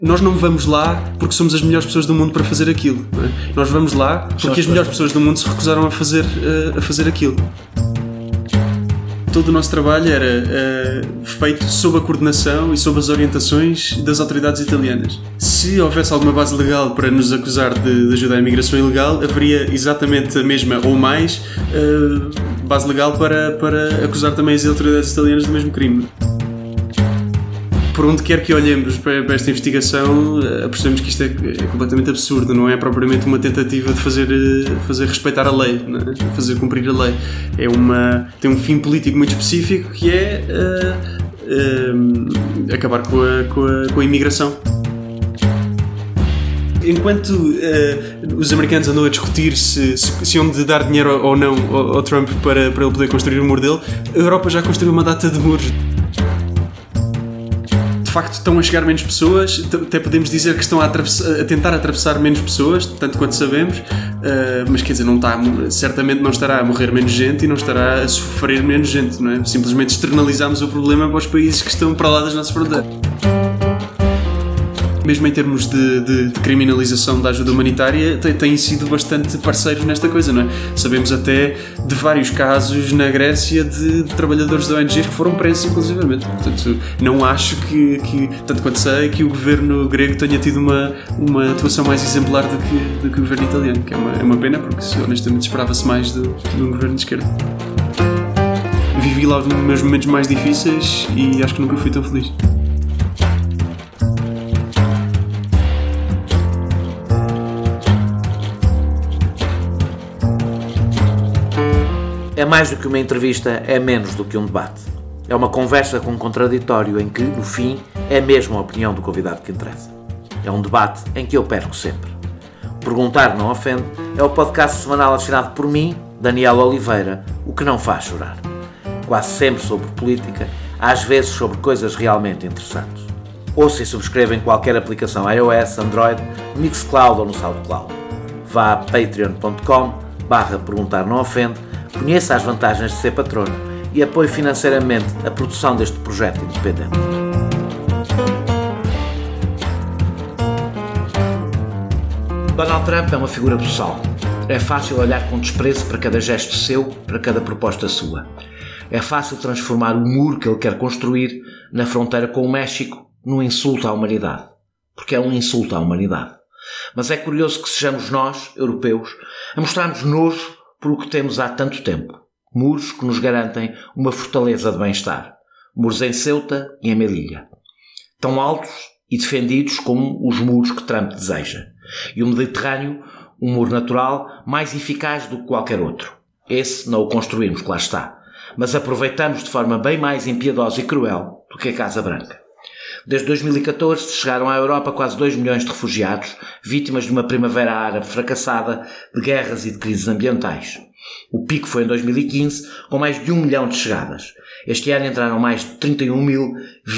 Nós não vamos lá porque somos as melhores pessoas do mundo para fazer aquilo, não é? Nós vamos lá porque as melhores pessoas do mundo se recusaram a fazer aquilo. Todo o nosso trabalho era feito sob a coordenação e sob as orientações das autoridades italianas. Se houvesse alguma base legal para nos acusar de ajudar a imigração ilegal, haveria exatamente a mesma ou mais base legal para acusar também as autoridades italianas do mesmo crime. Por onde quer que olhemos para esta investigação, percebemos que isto é completamente absurdo, não é propriamente uma tentativa de fazer respeitar a lei, não é? Fazer cumprir a lei. Tem um fim político muito específico, que é acabar com a imigração. Enquanto os americanos andam a discutir se hão de dar dinheiro ou não ao Trump para ele poder construir o muro dele, a Europa já construiu uma data de muros. De facto estão a chegar menos pessoas, até podemos dizer que estão a tentar atravessar menos pessoas, tanto quanto sabemos, mas quer dizer, certamente não estará a morrer menos gente e não estará a sofrer menos gente, não é? Simplesmente externalizamos o problema para os países que estão para lá das nossas fronteiras. Mesmo em termos de criminalização da ajuda humanitária, têm sido bastante parceiros nesta coisa, não é? Sabemos até de vários casos na Grécia de trabalhadores da ONG que foram presos, inclusivamente. Portanto, não acho que, tanto quanto sei, que o governo grego tenha tido uma atuação mais exemplar do que o governo italiano, que é uma pena, porque honestamente esperava-se mais de um governo de esquerda. Vivi lá os meus momentos mais difíceis e acho que nunca fui tão feliz. É mais do que uma entrevista, é menos do que um debate. É uma conversa com um contraditório em que, no fim, é mesmo a opinião do convidado que interessa. É um debate em que eu perco sempre. Perguntar Não Ofende é o podcast semanal assinado por mim, Daniel Oliveira, o que não faz chorar. Quase sempre sobre política, às vezes sobre coisas realmente interessantes. Ouça e subscreva em qualquer aplicação iOS, Android, no Mixcloud ou no SoundCloud. Vá a patreon.com/perguntar não ofende, conheça as vantagens de ser patrono e apoie financeiramente a produção deste projeto independente. Donald Trump é uma figura buçal. É fácil olhar com desprezo para cada gesto seu, para cada proposta sua. É fácil transformar o muro que ele quer construir na fronteira com o México num insulto à humanidade. Porque é um insulto à humanidade. Mas é curioso que sejamos nós, europeus, a mostrarmos nojo por o que temos há tanto tempo. Muros que nos garantem uma fortaleza de bem-estar. Muros em Ceuta e em Melilla. Tão altos e defendidos como os muros que Trump deseja. E o Mediterrâneo, um muro natural mais eficaz do que qualquer outro. Esse não o construímos, que lá está. Mas aproveitamos de forma bem mais impiedosa e cruel do que a Casa Branca. Desde 2014 chegaram à Europa quase 2 milhões de refugiados, vítimas de uma primavera árabe fracassada, de guerras e de crises ambientais. O pico foi em 2015, com mais de 1 milhão de chegadas. Este ano entraram mais de 31.000,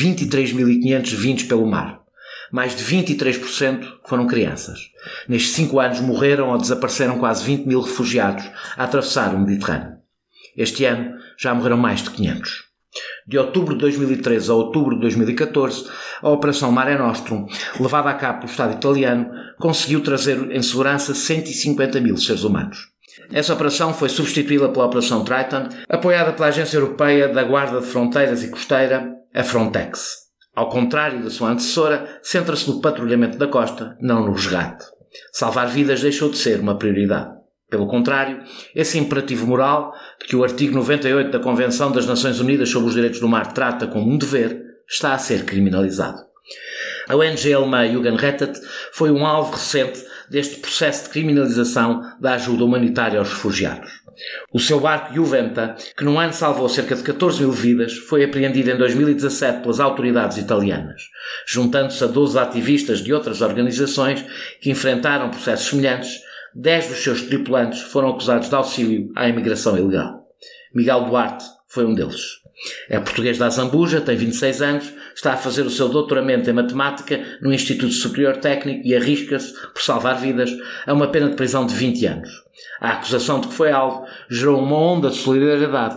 23.500 vindos pelo mar. Mais de 23% foram crianças. Nestes 5 anos morreram ou desapareceram quase 20.000 refugiados a atravessar o Mediterrâneo. Este ano já morreram mais de 500. De outubro de 2013 a outubro de 2014, a Operação Mare Nostrum, levada a cabo pelo Estado italiano, conseguiu trazer em segurança 150.000 seres humanos. Essa operação foi substituída pela Operação Triton, apoiada pela Agência Europeia da Guarda de Fronteiras e Costeira, a Frontex. Ao contrário da sua antecessora, centra-se no patrulhamento da costa, não no resgate. Salvar vidas deixou de ser uma prioridade. Pelo contrário, esse imperativo moral, de que o artigo 98 da Convenção das Nações Unidas sobre os Direitos do Mar trata como um dever, está a ser criminalizado. A ONG alemã Jugendrettet foi um alvo recente deste processo de criminalização da ajuda humanitária aos refugiados. O seu barco Juventa, que num ano salvou cerca de 14.000 vidas, foi apreendido em 2017 pelas autoridades italianas, juntando-se a 12 ativistas de outras organizações que enfrentaram processos semelhantes. 10 dos seus tripulantes foram acusados de auxílio à imigração ilegal. Miguel Duarte foi um deles. É português da Zambuja, tem 26 anos, está a fazer o seu doutoramento em matemática no Instituto Superior Técnico e arrisca-se, por salvar vidas, a uma pena de prisão de 20 anos. A acusação de que foi alvo gerou uma onda de solidariedade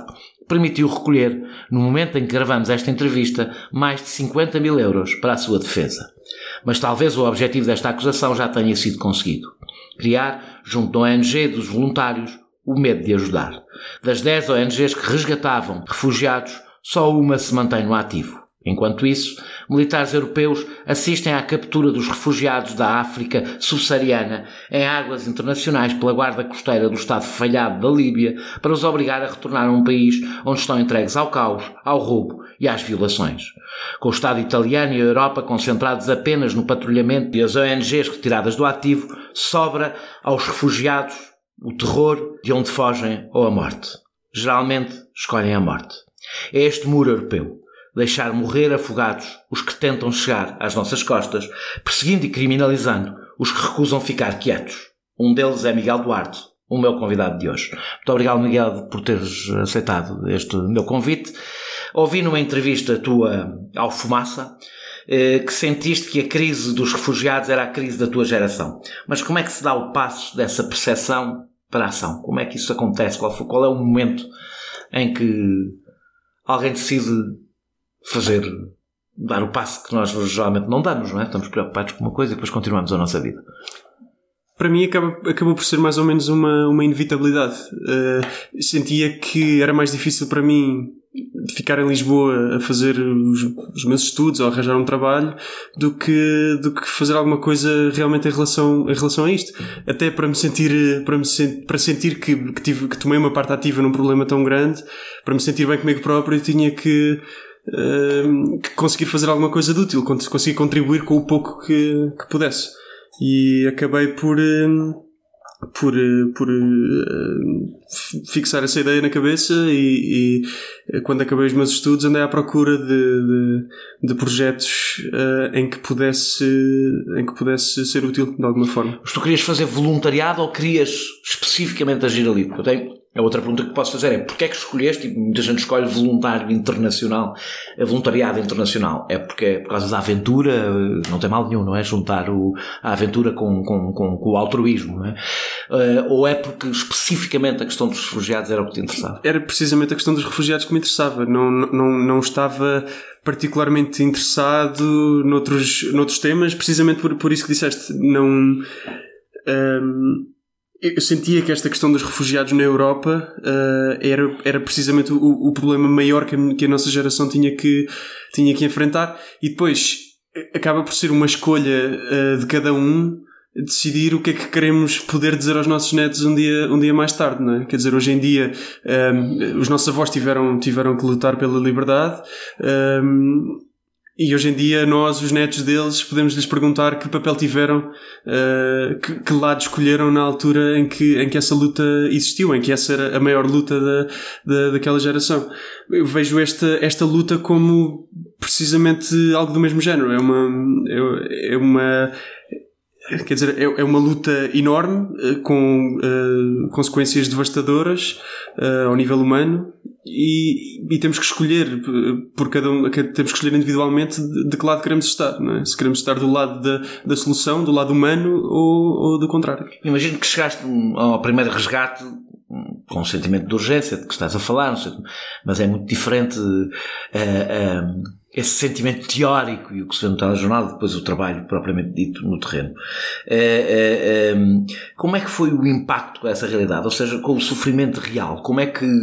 permitiu recolher, no momento em que gravamos esta entrevista, mais de 50 mil euros para a sua defesa. Mas talvez o objetivo desta acusação já tenha sido conseguido. Criar, junto da ONG dos voluntários, o medo de ajudar. Das 10 ONGs que resgatavam refugiados, só uma se mantém no ativo. Enquanto isso, militares europeus assistem à captura dos refugiados da África subsaariana em águas internacionais pela guarda costeira do Estado falhado da Líbia para os obrigar a retornar a um país onde estão entregues ao caos, ao roubo e às violações. Com o Estado italiano e a Europa concentrados apenas no patrulhamento e as ONGs retiradas do ativo, sobra aos refugiados o terror de onde fogem ou a morte. Geralmente escolhem a morte. É este muro europeu. Deixar morrer afogados os que tentam chegar às nossas costas, perseguindo e criminalizando os que recusam ficar quietos. Um deles é Miguel Duarte, o meu convidado de hoje. Muito obrigado, Miguel, por teres aceitado este meu convite. Ouvi numa entrevista tua ao Fumaça que sentiste que a crise dos refugiados era a crise da tua geração. Mas como é que se dá o passo dessa percepção para a ação? Como é que isso acontece? Qual é o momento em que alguém decide dar o passo que nós geralmente não damos, não é? Estamos preocupados com uma coisa e depois continuamos a nossa vida. Para mim acabou por ser mais ou menos uma inevitabilidade. Sentia que era mais difícil para mim ficar em Lisboa a fazer os meus estudos ou arranjar um trabalho do que fazer alguma coisa realmente em relação a isto. Até para sentir que tomei uma parte ativa num problema tão grande, para me sentir bem comigo próprio, tinha que conseguir fazer alguma coisa de útil, conseguir contribuir com o pouco que pudesse. E acabei por fixar essa ideia na cabeça e quando acabei os meus estudos andei à procura de projetos em que pudesse ser útil de alguma forma. Mas tu querias fazer voluntariado ou querias especificamente agir ali? A outra pergunta que posso fazer é: porquê é que escolheste, e muita gente escolhe voluntariado internacional? É porque é por causa da aventura? Não tem mal nenhum, não é? Juntar a aventura com o altruísmo, não é? Ou é porque especificamente a questão dos refugiados era o que te interessava? Era precisamente a questão dos refugiados que me interessava. Não estava particularmente interessado noutros temas, precisamente por isso que disseste. Eu sentia que esta questão dos refugiados na Europa era precisamente o problema maior que a nossa geração tinha que enfrentar, e depois acaba por ser uma escolha de cada um decidir o que é que queremos poder dizer aos nossos netos um dia mais tarde, não é? Quer dizer, hoje em dia os nossos avós tiveram que lutar pela liberdade, e hoje em dia nós, os netos deles, podemos lhes perguntar que papel tiveram, que lado escolheram na altura em que essa luta existiu, em que essa era a maior luta daquela geração. Eu vejo esta luta como precisamente algo do mesmo género. É uma luta enorme, com consequências devastadoras ao nível humano, e temos que escolher por cada um, temos que escolher individualmente de que lado queremos estar, não é? Se queremos estar do lado da solução, do lado humano, ou do contrário. Imagino que chegaste ao primeiro resgate com um sentimento de urgência de que estás a falar, não sei, mas é muito diferente esse sentimento teórico e o que se vê no telejornal, depois o trabalho propriamente dito no terreno. Como é que foi o impacto com essa realidade? Ou seja, com o sofrimento real? Como é que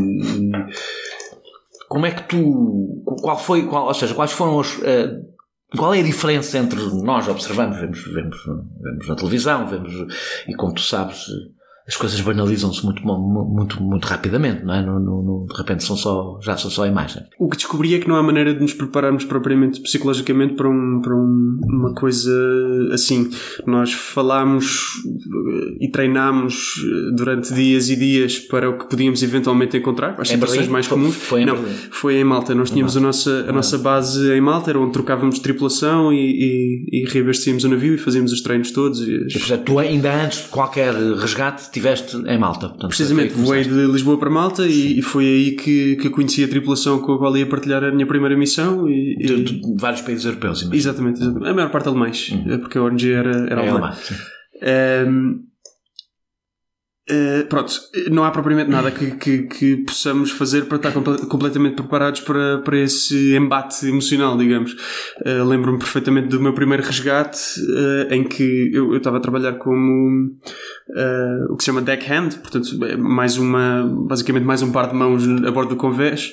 quais foram qual é a diferença entre nós observamos, vemos na televisão, e como tu sabes, as coisas banalizam-se muito rapidamente, não é? De repente já são só imagens. O que descobri é que não há maneira de nos prepararmos propriamente psicologicamente para uma coisa assim. Nós falámos e treinámos durante dias e dias para o que podíamos eventualmente encontrar, as situações mais comuns. Foi em Malta. Nós tínhamos a nossa base em Malta, era onde trocávamos de tripulação e reabastecíamos o navio e fazíamos os treinos todos. Portanto, tu ainda antes de qualquer resgate estiveste em Malta. Portanto, precisamente, voei de Lisboa para Malta e foi aí que conheci a tripulação com a qual ia partilhar a minha primeira missão. De vários países europeus, imagino. Exatamente. A maior parte alemães, porque a ONG era alemã. Pronto, não há propriamente nada que possamos fazer para estar completamente preparados para esse embate emocional, digamos. Lembro-me perfeitamente do meu primeiro resgate, em que eu estava a trabalhar como o que se chama deckhand, portanto, basicamente mais um par de mãos a bordo do convés,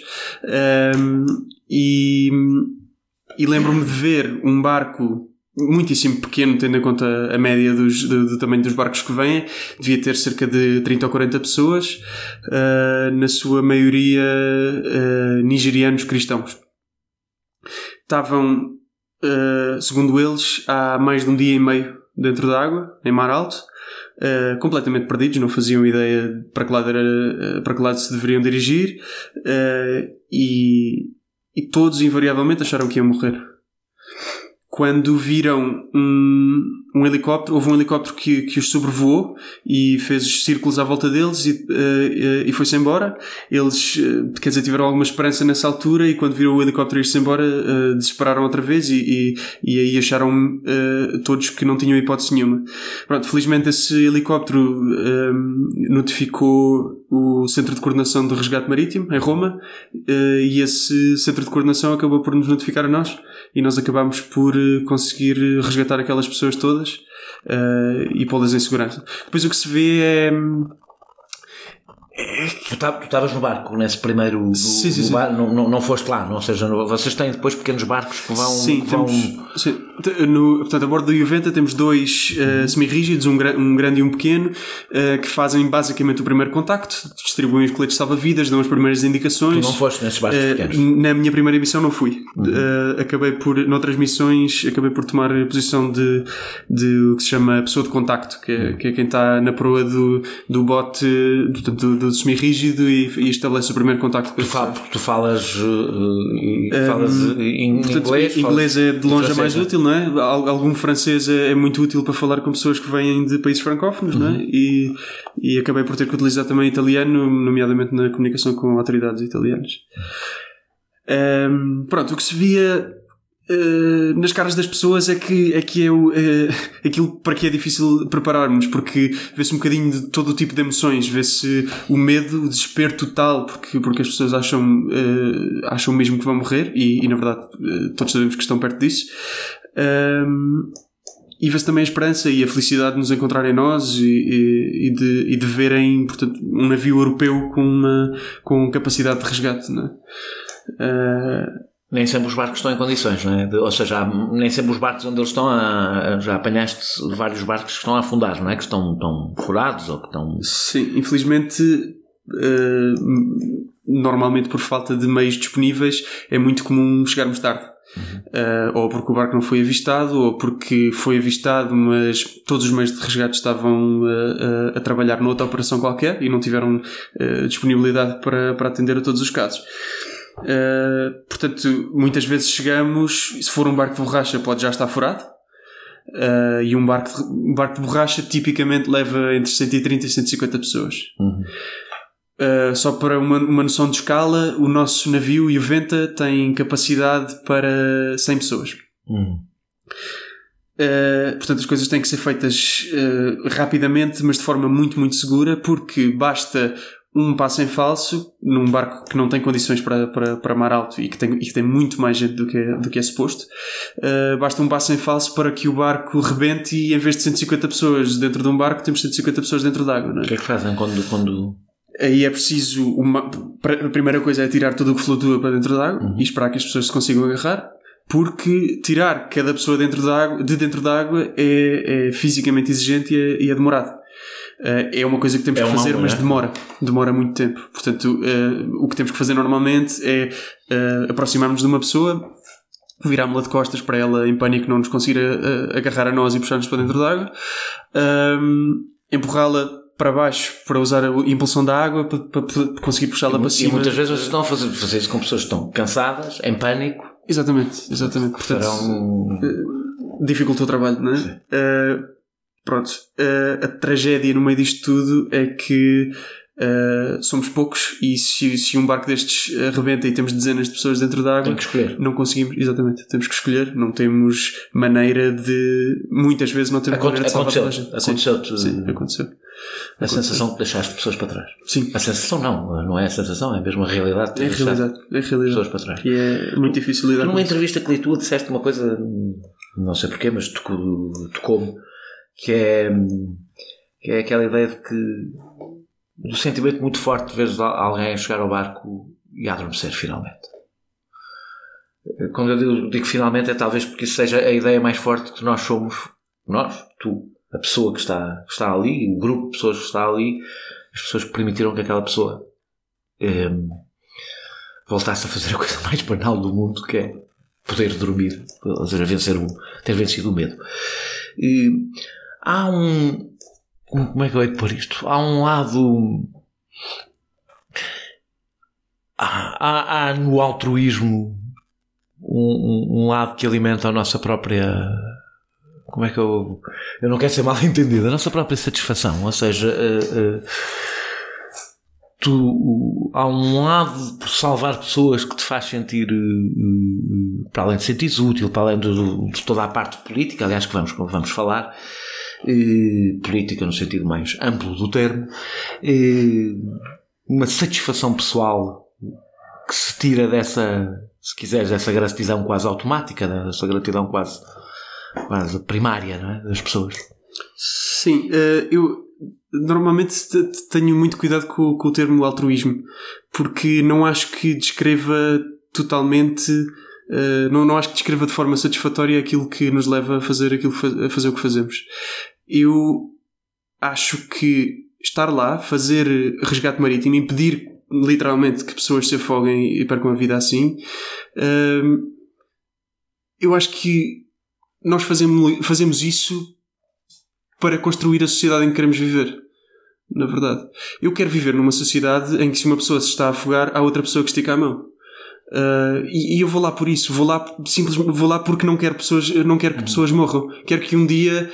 e lembro-me de ver um barco muitíssimo pequeno, tendo em conta a média do tamanho dos barcos que vêm. Devia ter cerca de 30 ou 40 pessoas, na sua maioria nigerianos cristãos. Estavam, segundo eles, há mais de um dia e meio dentro da água, em mar alto, completamente perdidos, não faziam ideia para que lado se deveriam dirigir, e todos invariavelmente acharam que iam morrer. Quando viram um helicóptero, houve um helicóptero que os sobrevoou e fez círculos à volta deles e foi-se embora. Eles, quer dizer, tiveram alguma esperança nessa altura, e quando viram o helicóptero ir-se embora, desesperaram outra vez e aí acharam todos que não tinham hipótese nenhuma. Pronto, felizmente esse helicóptero notificou o Centro de Coordenação de Resgate Marítimo, em Roma, e esse Centro de Coordenação acabou por nos notificar a nós, e nós acabámos por conseguir resgatar aquelas pessoas todas e pô-las em segurança. Depois o que se vê é... Tu estavas no barco nesse primeiro sim. Não foste lá, ou seja, vocês têm depois pequenos barcos que vão... Sim. Portanto, a bordo do Juventa temos dois semi-rígidos, um grande e um pequeno, que fazem basicamente o primeiro contacto, distribuem os coletes salva-vidas, dão as primeiras indicações. Tu não foste nesses barcos pequenos? Na minha primeira missão não fui. Noutras missões acabei por tomar a posição de o que se chama pessoa de contacto, que é quem está na proa do bote, do semi-rígido, e estabelece o primeiro contacto. Tu falas em inglês? Inglês é de longe a mais útil, não é? Algum francês é muito útil para falar com pessoas que vêm de países francófonos, não é? E acabei por ter que utilizar também italiano, nomeadamente na comunicação com autoridades italianas. Pronto, o que se via nas caras das pessoas é que aquilo para que é difícil prepararmos, porque vê-se um bocadinho de todo o tipo de emoções, vê-se o medo, o desespero total, porque as pessoas acham mesmo que vão morrer, e na verdade todos sabemos que estão perto disso, e vê-se também a esperança e a felicidade de nos encontrarem nós e de verem, portanto, um navio europeu com capacidade de resgate, não é? Nem sempre os barcos estão em condições, não é? Ou seja, nem sempre os barcos onde eles estão já apanhaste vários barcos que estão a afundar, não é? Que estão furados ou que estão... Sim, infelizmente, normalmente por falta de meios disponíveis é muito comum chegarmos tarde. Ou porque o barco não foi avistado, ou porque foi avistado, mas todos os meios de resgate estavam a trabalhar noutra operação qualquer e não tiveram disponibilidade para atender a todos os casos. Portanto, muitas vezes chegamos, se for um barco de borracha pode já estar furado, e um barco de borracha tipicamente leva entre 130 e 150 pessoas. Só para uma noção de escala, o nosso navio Juventa tem capacidade para 100 pessoas. Portanto, as coisas têm que ser feitas rapidamente, mas de forma muito, muito segura, porque basta um passo em falso num barco que não tem condições para mar alto e que tem muito mais gente do que é suposto. Basta um passo em falso para que o barco rebente, e em vez de 150 pessoas dentro de um barco temos 150 pessoas dentro d'água, não é? O que é que fazem quando... Aí é preciso a primeira coisa é tirar tudo o que flutua para dentro d'água e esperar que as pessoas se consigam agarrar, porque tirar cada pessoa de dentro d'água é fisicamente exigente e é demorado. É uma coisa que temos que fazer, mas demora muito tempo. Portanto, o que temos que fazer normalmente é aproximar-nos de uma pessoa, virámos-la de costas para ela, em pânico, não nos conseguir agarrar a nós e puxar-nos para dentro da água, empurrá-la para baixo para usar a impulsão da água para conseguir puxá-la para cima. E muitas vezes vocês estão a fazer isso com pessoas que estão cansadas, em pânico. Exatamente. Portanto, dificulta o trabalho, não é? Pronto, a tragédia no meio disto tudo é que somos poucos, e se um barco destes arrebenta e temos dezenas de pessoas dentro da água, tem que escolher. Não conseguimos, exatamente, temos que escolher, não temos maneira de, muitas vezes não temos maneira de salvar toda a gente. Aconteceu. A sensação de deixar as pessoas para trás. Sim. A sensação não é a sensação, é mesmo a realidade. É a realidade. Pessoas para trás. E é muito difícil lidar com isso. Numa entrevista que li tu, disseste uma coisa, não sei porquê, mas tocou-me, que é aquela ideia de que do sentimento muito forte de veres alguém chegar ao barco e adormecer finalmente. Quando eu digo finalmente, é talvez porque isso seja a ideia mais forte que nós somos, tu, a pessoa que está ali, o grupo de pessoas que está ali, as pessoas que permitiram que aquela pessoa voltasse a fazer a coisa mais banal do mundo, que é poder dormir, ou seja, ter vencido o medo. E há como é que eu hei de pôr isto? Há um lado... Há no altruísmo um lado que alimenta a nossa própria... Como é que eu não quero ser mal entendido. A nossa própria satisfação. Ou seja, há um lado por salvar pessoas que te faz sentir, para além de sentir útil, para além de toda a parte política, aliás, que vamos falar, política no sentido mais amplo do termo, uma satisfação pessoal que se tira dessa, se quiseres, dessa gratidão quase automática, dessa gratidão quase primária, não é? Das pessoas. Sim, eu normalmente tenho muito cuidado com o termo altruísmo, porque não acho que descreva totalmente, não acho que descreva de forma satisfatória aquilo que nos leva a fazer o que fazemos. Eu acho que estar lá, fazer resgate marítimo, impedir literalmente que pessoas se afoguem e percam a vida assim, eu acho que nós fazemos isso para construir a sociedade em que queremos viver. Na verdade, eu quero viver numa sociedade em que, se uma pessoa se está a afogar, há outra pessoa que estica a mão. E eu vou lá por isso, vou lá porque não quero que pessoas morram. Quero que um dia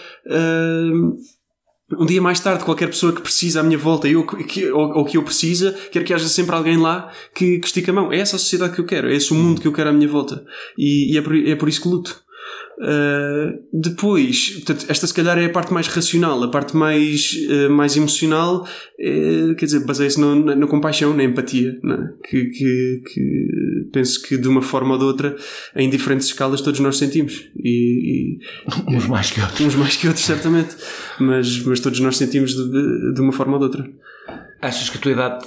mais tarde, qualquer pessoa que precisa à minha volta ou que eu precisa, quero que haja sempre alguém lá que estica a mão. É essa a sociedade que eu quero, é esse o mundo que eu quero à minha volta, e é por isso que luto. Depois, portanto, esta se calhar é a parte mais racional, a parte mais emocional, quer dizer, baseia-se na compaixão, na empatia, não é? Que penso que de uma forma ou de outra, em diferentes escalas, todos nós sentimos, e uns mais que outros, certamente, mas todos nós sentimos de uma forma ou de outra. Achas que a tua idade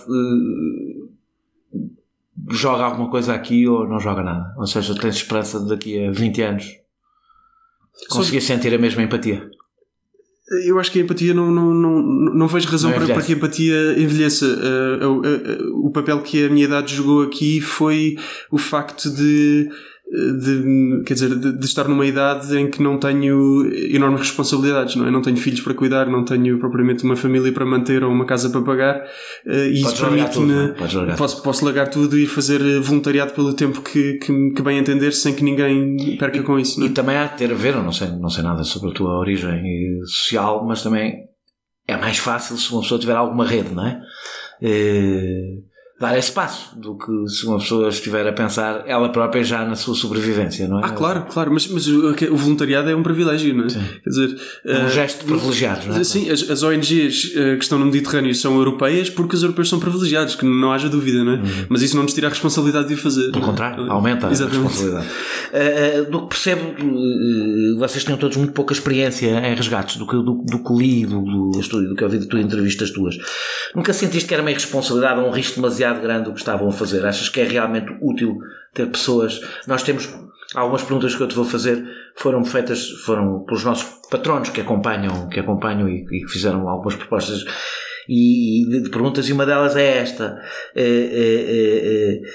joga alguma coisa aqui ou não joga nada? Ou seja, tens esperança de daqui a 20 anos conseguir sentir a mesma empatia? Eu acho que a empatia não vejo razão para que a empatia envelheça. O papel que a minha idade jogou aqui foi o facto de estar numa idade em que não tenho enormes responsabilidades, não é? Não tenho filhos para cuidar, não tenho propriamente uma família para manter ou uma casa para pagar, e isso permite-me, posso largar tudo e fazer voluntariado pelo tempo que bem entender, sem que ninguém perca com isso, não é? E também há de ter a ver, eu não sei nada sobre a tua origem social, mas também é mais fácil se uma pessoa tiver alguma rede, não é? Dar esse passo do que se uma pessoa estiver a pensar ela própria já na sua sobrevivência, não é? Claro, mas o voluntariado é um privilégio, não é? Sim. Quer dizer, um gesto privilegiado, não é? Sim, as ONGs que estão no Mediterrâneo são europeias porque os europeus são privilegiados, que não haja dúvida, não é? Mas isso não nos tira a responsabilidade de o fazer. Pelo contrário, aumenta a responsabilidade. Do que percebo, vocês tinham todos muito pouca experiência em resgates, do que li, do que ouvi de tuas entrevistas tuas. Nunca sentiste que era uma irresponsabilidade ou um risco demasiado grande o que estavam a fazer? Achas que é realmente útil ter pessoas? Nós temos algumas perguntas que eu te vou fazer, foram pelos nossos patronos que acompanham e que fizeram algumas propostas de perguntas, e uma delas é esta,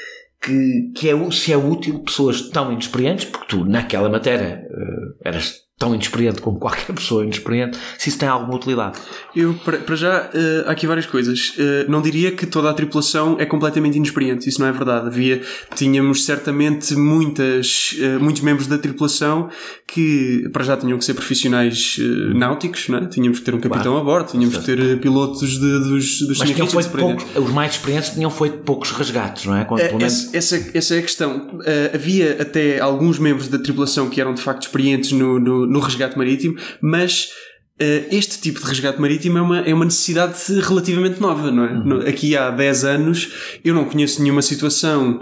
se é útil pessoas tão inexperientes, porque tu naquela matéria eras tão inexperiente como qualquer pessoa inexperiente, se isso tem alguma utilidade. Eu, para já, há aqui várias coisas. Não diria que toda a tripulação é completamente inexperiente, isso não é verdade. Tínhamos certamente muitos membros da tripulação que, para já, tinham que ser profissionais náuticos, não é? Tínhamos que ter um capitão a bordo, tínhamos que ter pilotos dos mas tinham feito os mais experientes tinham feito poucos resgates, não é? Essa é a questão. Havia até alguns membros da tripulação que eram de facto experientes no resgate marítimo, mas este tipo de resgate marítimo é uma necessidade relativamente nova, não é? Aqui há 10 anos eu não conheço nenhuma situação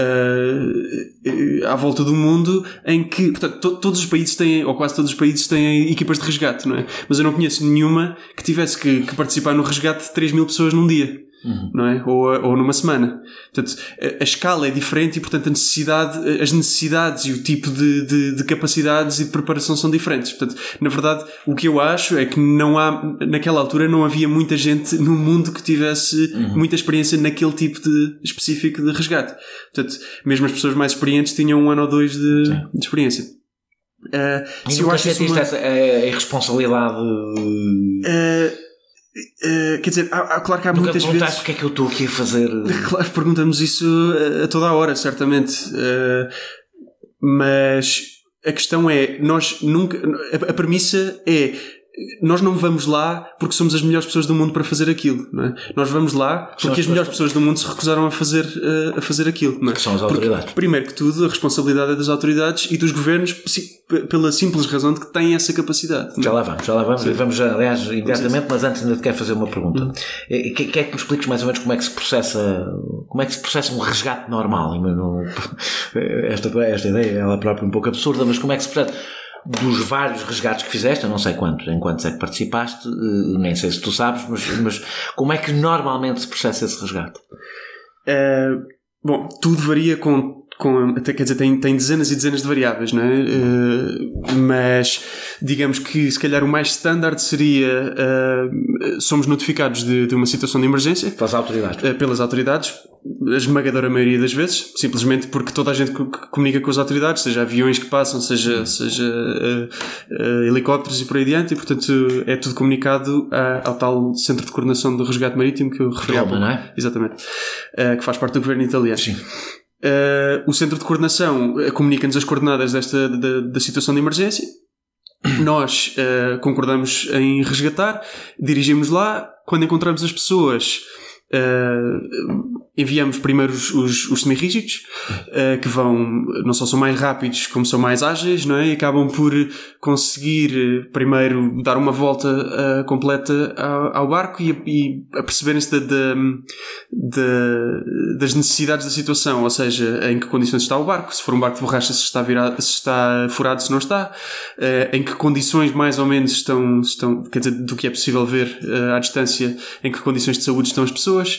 à volta do mundo em que, portanto, todos os países têm, ou quase todos os países têm equipas de resgate, não é? Mas eu não conheço nenhuma que tivesse que participar no resgate de 3.000 pessoas num dia. Não é? Ou numa semana. Portanto, a escala é diferente e, portanto, as necessidades e o tipo de capacidades e de preparação são diferentes. Portanto, na verdade, o que eu acho é que naquela altura não havia muita gente no mundo que tivesse muita experiência naquele tipo específico de resgate. Portanto, mesmo as pessoas mais experientes tinham 1 ano ou 2 de experiência. Se eu acho que essa irresponsabilidade... quer dizer, claro que há muitas vezes... Porque é que eu estou aqui a fazer... Claro, perguntamos isso a toda a hora, certamente. Mas a questão é, nós nunca... A premissa é... Nós não vamos lá porque somos as melhores pessoas do mundo para fazer aquilo, não é? Nós vamos lá porque as melhores pessoas do mundo se recusaram a fazer aquilo, não é? Que são as autoridades. Porque, primeiro que tudo, a responsabilidade é das autoridades e dos governos pela simples razão de que têm essa capacidade. Já lá vamos. Sim. Vamos, aliás, imediatamente, mas antes ainda te quero fazer uma pergunta. Quer que me expliques mais ou menos como é que se processa um resgate normal? Esta ideia, ela própria é um pouco absurda, mas como é que se processa... Dos vários resgates que fizeste, eu não sei em quantos é que participaste, nem sei se tu sabes, mas como é que normalmente se processa esse resgate? Bom, tudo varia quer dizer, tem dezenas e dezenas de variáveis, não é? Mas digamos que se calhar o mais standard seria somos notificados de uma situação de emergência pelas autoridades, a esmagadora maioria das vezes, simplesmente porque toda a gente comunica com as autoridades, seja aviões que passam, seja helicópteros e por aí adiante, e portanto é tudo comunicado ao tal Centro de Coordenação do Resgate Marítimo que eu referi há pouco. Não é? Exatamente. Que faz parte do governo italiano. Sim. O Centro de Coordenação comunica-nos as coordenadas da situação de emergência. Nós concordamos em resgatar, dirigimos lá. Quando encontramos as pessoas, enviamos primeiro os semi-rígidos, que não só são mais rápidos como são mais ágeis, não é? E acabam por conseguir primeiro dar uma volta completa ao barco e aperceberem-se das necessidades da situação, ou seja, em que condições está o barco, se for um barco de borracha, se está virado, se está furado, se não está, em que condições mais ou menos estão, quer dizer, do que é possível ver à distância, em que condições de saúde estão as pessoas,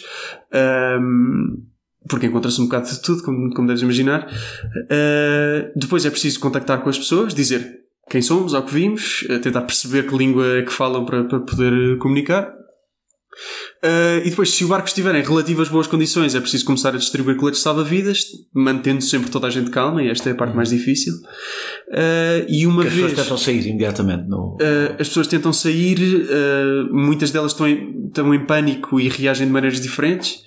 porque encontra-se um bocado de tudo, como deves imaginar. Depois é preciso contactar com as pessoas, dizer quem somos, ao que vimos, tentar perceber que língua é que falam para poder comunicar. E depois, se o barco estiver em relativas boas condições, é preciso começar a distribuir coletes de salva-vidas, mantendo sempre toda a gente calma, e esta é a parte mais difícil. E uma vez... As pessoas tentam sair imediatamente. As pessoas tentam sair, muitas delas estão em pânico e reagem de maneiras diferentes.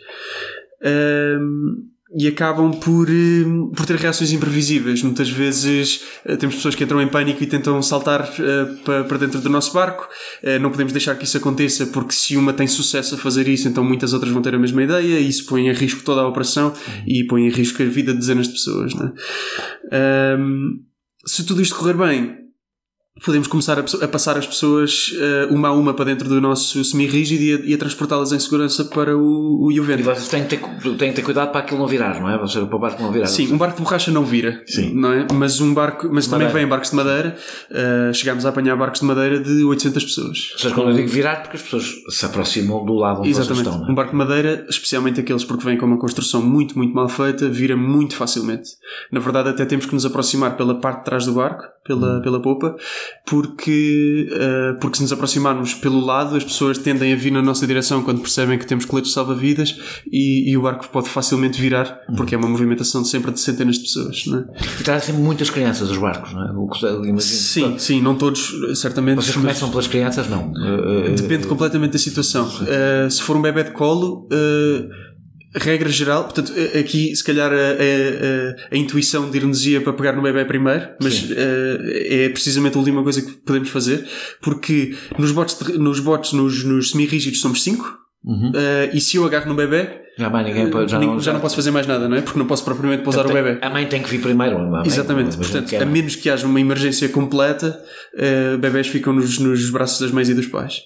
E acabam por ter reações imprevisíveis. Muitas vezes temos pessoas que entram em pânico e tentam saltar para dentro do nosso barco. Não podemos deixar que isso aconteça, porque se uma tem sucesso a fazer isso, então muitas outras vão ter a mesma ideia, e isso põe em risco toda a operação e põe em risco a vida de dezenas de pessoas, não é? Se tudo isto correr bem, podemos começar a passar as pessoas uma a uma para dentro do nosso semi-rígido e a transportá-las em segurança para o Iuvento. E vocês têm que ter cuidado para aquilo não virar, não é? Para o barco não virar. Sim, um barco de borracha não vira. Sim. Não é? Mas também vêm barcos de madeira. Chegámos a apanhar barcos de madeira de 800 pessoas. Ou seja, quando eu digo virar, porque as pessoas se aproximam do lado onde vocês estão, não é? Um barco de madeira, especialmente aqueles porque vêm com uma construção muito, muito mal feita, vira muito facilmente. Na verdade, até temos que nos aproximar pela parte de trás do barco, pela popa, porque se nos aproximarmos pelo lado, as pessoas tendem a vir na nossa direção quando percebem que temos coletes salva-vidas e o barco pode facilmente virar, porque é uma movimentação sempre de centenas de pessoas, não é? E trazem sempre muitas crianças os barcos, não é? Sim, não todos, certamente. Vocês começam pelas crianças, não? Depende completamente da situação. Se for um bebé de colo, regra geral, portanto, aqui se calhar a intuição de ir-nos ia para pegar no bebé primeiro, mas é precisamente a última coisa que podemos fazer, porque nos botes, nos semi-rígidos somos 5, e se eu agarro no bebé, já não posso fazer mais nada, não é? Porque não posso propriamente pousar o bebé. A mãe tem que vir primeiro. Exatamente, portanto, a menos que haja uma emergência completa, bebés ficam nos braços das mães e dos pais.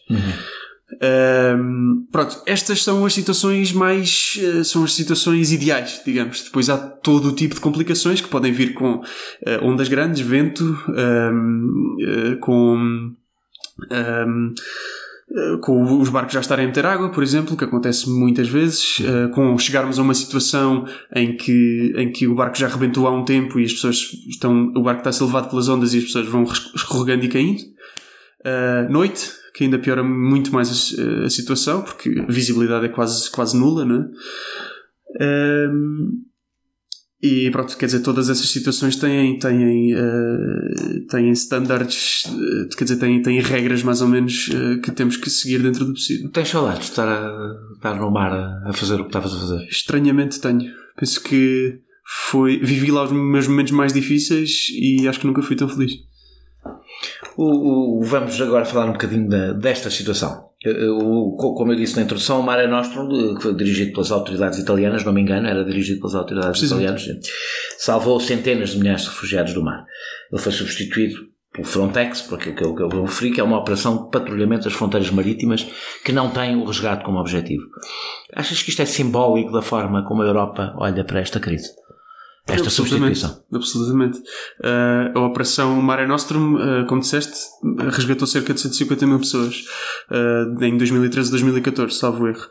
Pronto, estas são as situações são as situações ideais, digamos. Depois há todo o tipo de complicações que podem vir com ondas grandes, vento, com os barcos já estarem a meter água, por exemplo, que acontece muitas vezes, com chegarmos a uma situação em que o barco já arrebentou há um tempo e as pessoas o barco está a ser levado pelas ondas e as pessoas vão escorregando e caindo. Noite, que ainda piora muito mais a situação, porque a visibilidade é quase nula, não é? E pronto, quer dizer, todas essas situações têm standards, quer dizer, têm regras mais ou menos que temos que seguir dentro do possível. Tens saudades de estar no mar a fazer o que estavas a fazer? Estranhamente tenho. Penso que vivi lá os meus momentos mais difíceis e acho que nunca fui tão feliz. Vamos agora falar um bocadinho desta situação. Como eu disse na introdução, o Mare Nostrum, que foi dirigido pelas autoridades italianas, não me engano, era dirigido pelas autoridades italianas, salvou centenas de milhares de refugiados do mar. Ele foi substituído pelo Frontex, por aquilo que eu referi, que é uma operação de patrulhamento das fronteiras marítimas que não tem o resgate como objetivo. Achas que isto é simbólico da forma como a Europa olha para esta crise? Esta substituição. Absolutamente. A operação Mare Nostrum, como disseste, resgatou cerca de 150 mil pessoas em 2013 e 2014, salvo erro.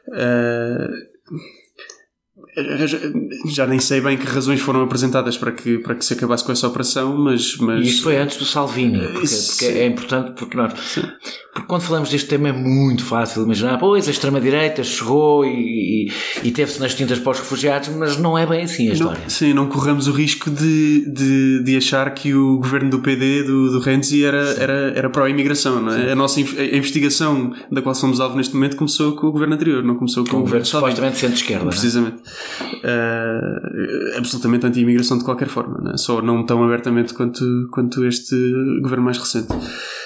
Já nem sei bem que razões foram apresentadas para que se acabasse com essa operação, mas... E isto foi antes do Salvini, porque é importante, porque quando falamos deste tema é muito fácil imaginar, pois a extrema-direita chegou e teve-se nas tintas para os refugiados, mas não é bem assim a história. Não corremos o risco de achar que o governo do PD, do Renzi, era pró-imigração, não é? A nossa investigação da qual somos alvo neste momento começou com o governo anterior, não começou com o governo supostamente centro-esquerda. Precisamente. Absolutamente anti-imigração de qualquer forma, não é? Só não tão abertamente quanto este governo mais recente.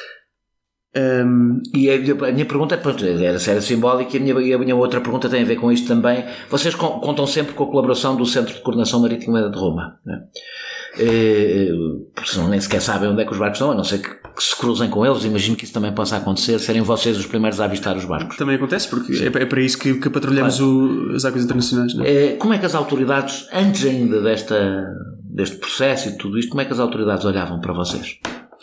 E a minha pergunta era simbólica e a minha outra pergunta tem a ver com isto também. Vocês contam sempre com a colaboração do Centro de Coordenação Marítima de Roma, não é? Porque senão nem sequer sabem onde é que os barcos estão, a não ser que se cruzem com eles. Imagino que isso também possa acontecer, serem vocês os primeiros a avistar os barcos. Também acontece, porque é para isso que patrulhamos as águas internacionais, não é? Como é que as autoridades, antes ainda deste processo e de tudo isto, como é que as autoridades olhavam para vocês?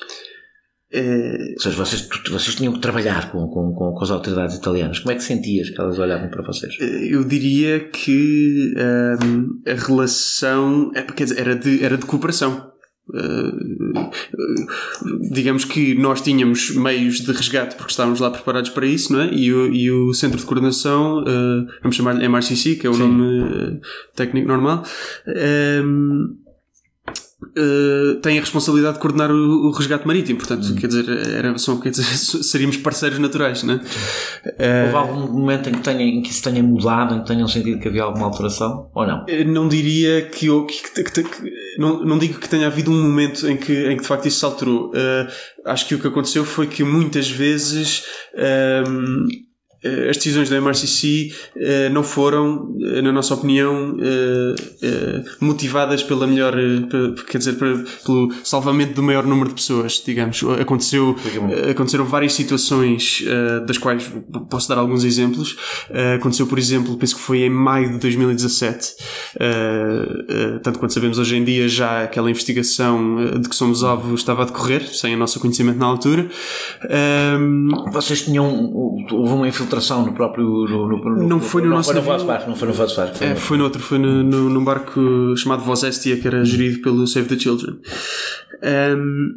Ou seja, vocês tinham que trabalhar com as autoridades italianas. Como é que sentias que elas olhavam para vocês? Eu diria que a relação era de cooperação. Digamos que nós tínhamos meios de resgate porque estávamos lá preparados para isso, não é? E o Centro de Coordenação, vamos chamar-lhe MRCC, que é o nome técnico normal, tem a responsabilidade de coordenar o resgate marítimo, portanto, seríamos parceiros naturais, não é? Houve algum momento em que isso tenha mudado, em que tenham sentido que havia alguma alteração, ou não? Não diria não digo que tenha havido um momento em que de facto isso se alterou. Acho que o que aconteceu foi que muitas vezes as decisões da MRCC não foram, na nossa opinião, motivadas pela melhor, pelo salvamento do maior número de pessoas, digamos. Aconteceram várias situações, das quais posso dar alguns exemplos. Aconteceu, por exemplo, penso que foi em maio de 2017, tanto quanto sabemos hoje em dia, já aquela investigação de que somos alvo estava a decorrer, sem o nosso conhecimento na altura. Vocês houve uma infiltração no próprio... Não foi no nosso barco. Não foi no vosso barco. Foi noutro. Foi num barco chamado Vosestia, que era gerido pelo Save the Children.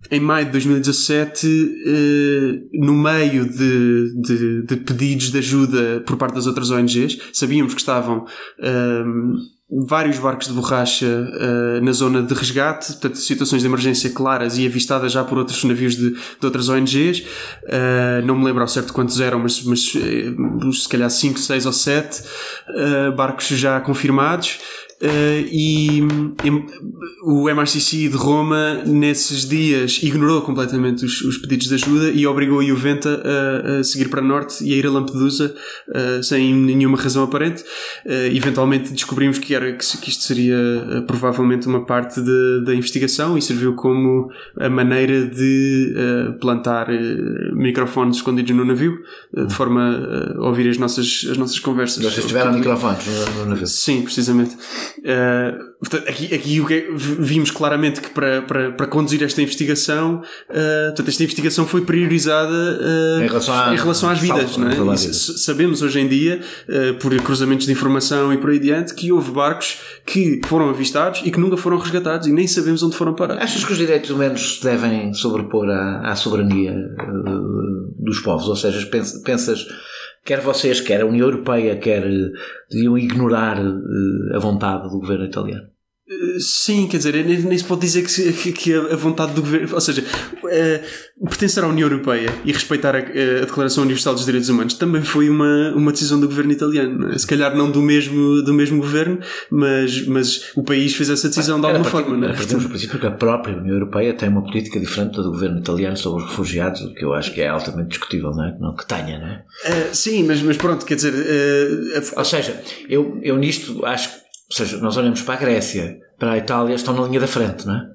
em maio de 2017, no meio de pedidos de ajuda por parte das outras ONGs, sabíamos que estavam vários barcos de borracha na zona de resgate, portanto situações de emergência claras e avistadas já por outros navios de outras ONGs. Não me lembro ao certo quantos eram, mas se calhar 5, 6 ou 7 barcos já confirmados. E o MRCC de Roma nesses dias ignorou completamente os pedidos de ajuda e obrigou a Iuventa a seguir para norte e a ir a Lampedusa sem nenhuma razão aparente. Eventualmente descobrimos que isto seria provavelmente uma parte da investigação e serviu como a maneira de plantar microfones escondidos no navio, de forma a ouvir as nossas conversas. Vocês tiveram microfones no navio? Sim, precisamente. Portanto, aqui o que vimos claramente que para conduzir esta investigação, portanto, esta investigação foi priorizada em relação às vidas, não é? Sabemos hoje em dia, por cruzamentos de informação e por aí diante, que houve barcos que foram avistados e que nunca foram resgatados e nem sabemos onde foram parar. Achas que os direitos humanos se devem sobrepor à soberania dos povos? Ou seja, pensas, quer vocês, quer a União Europeia, deviam ignorar a vontade do governo italiano? Sim, quer dizer, nem se pode dizer que a vontade do governo, ou seja, pertencer à União Europeia e respeitar a Declaração Universal dos Direitos Humanos também foi uma decisão do governo italiano, não é? Se calhar não do mesmo governo, mas o país fez essa decisão de alguma forma, não é? Partimos do princípio que a própria União Europeia tem uma política diferente do governo italiano sobre os refugiados, o que eu acho que é altamente discutível, não é? Não que tenha, não é? Sim, mas pronto, quer dizer... Ou seja, eu nisto acho que, ou seja, nós olhamos para a Grécia, para a Itália, estão na linha da frente, não é?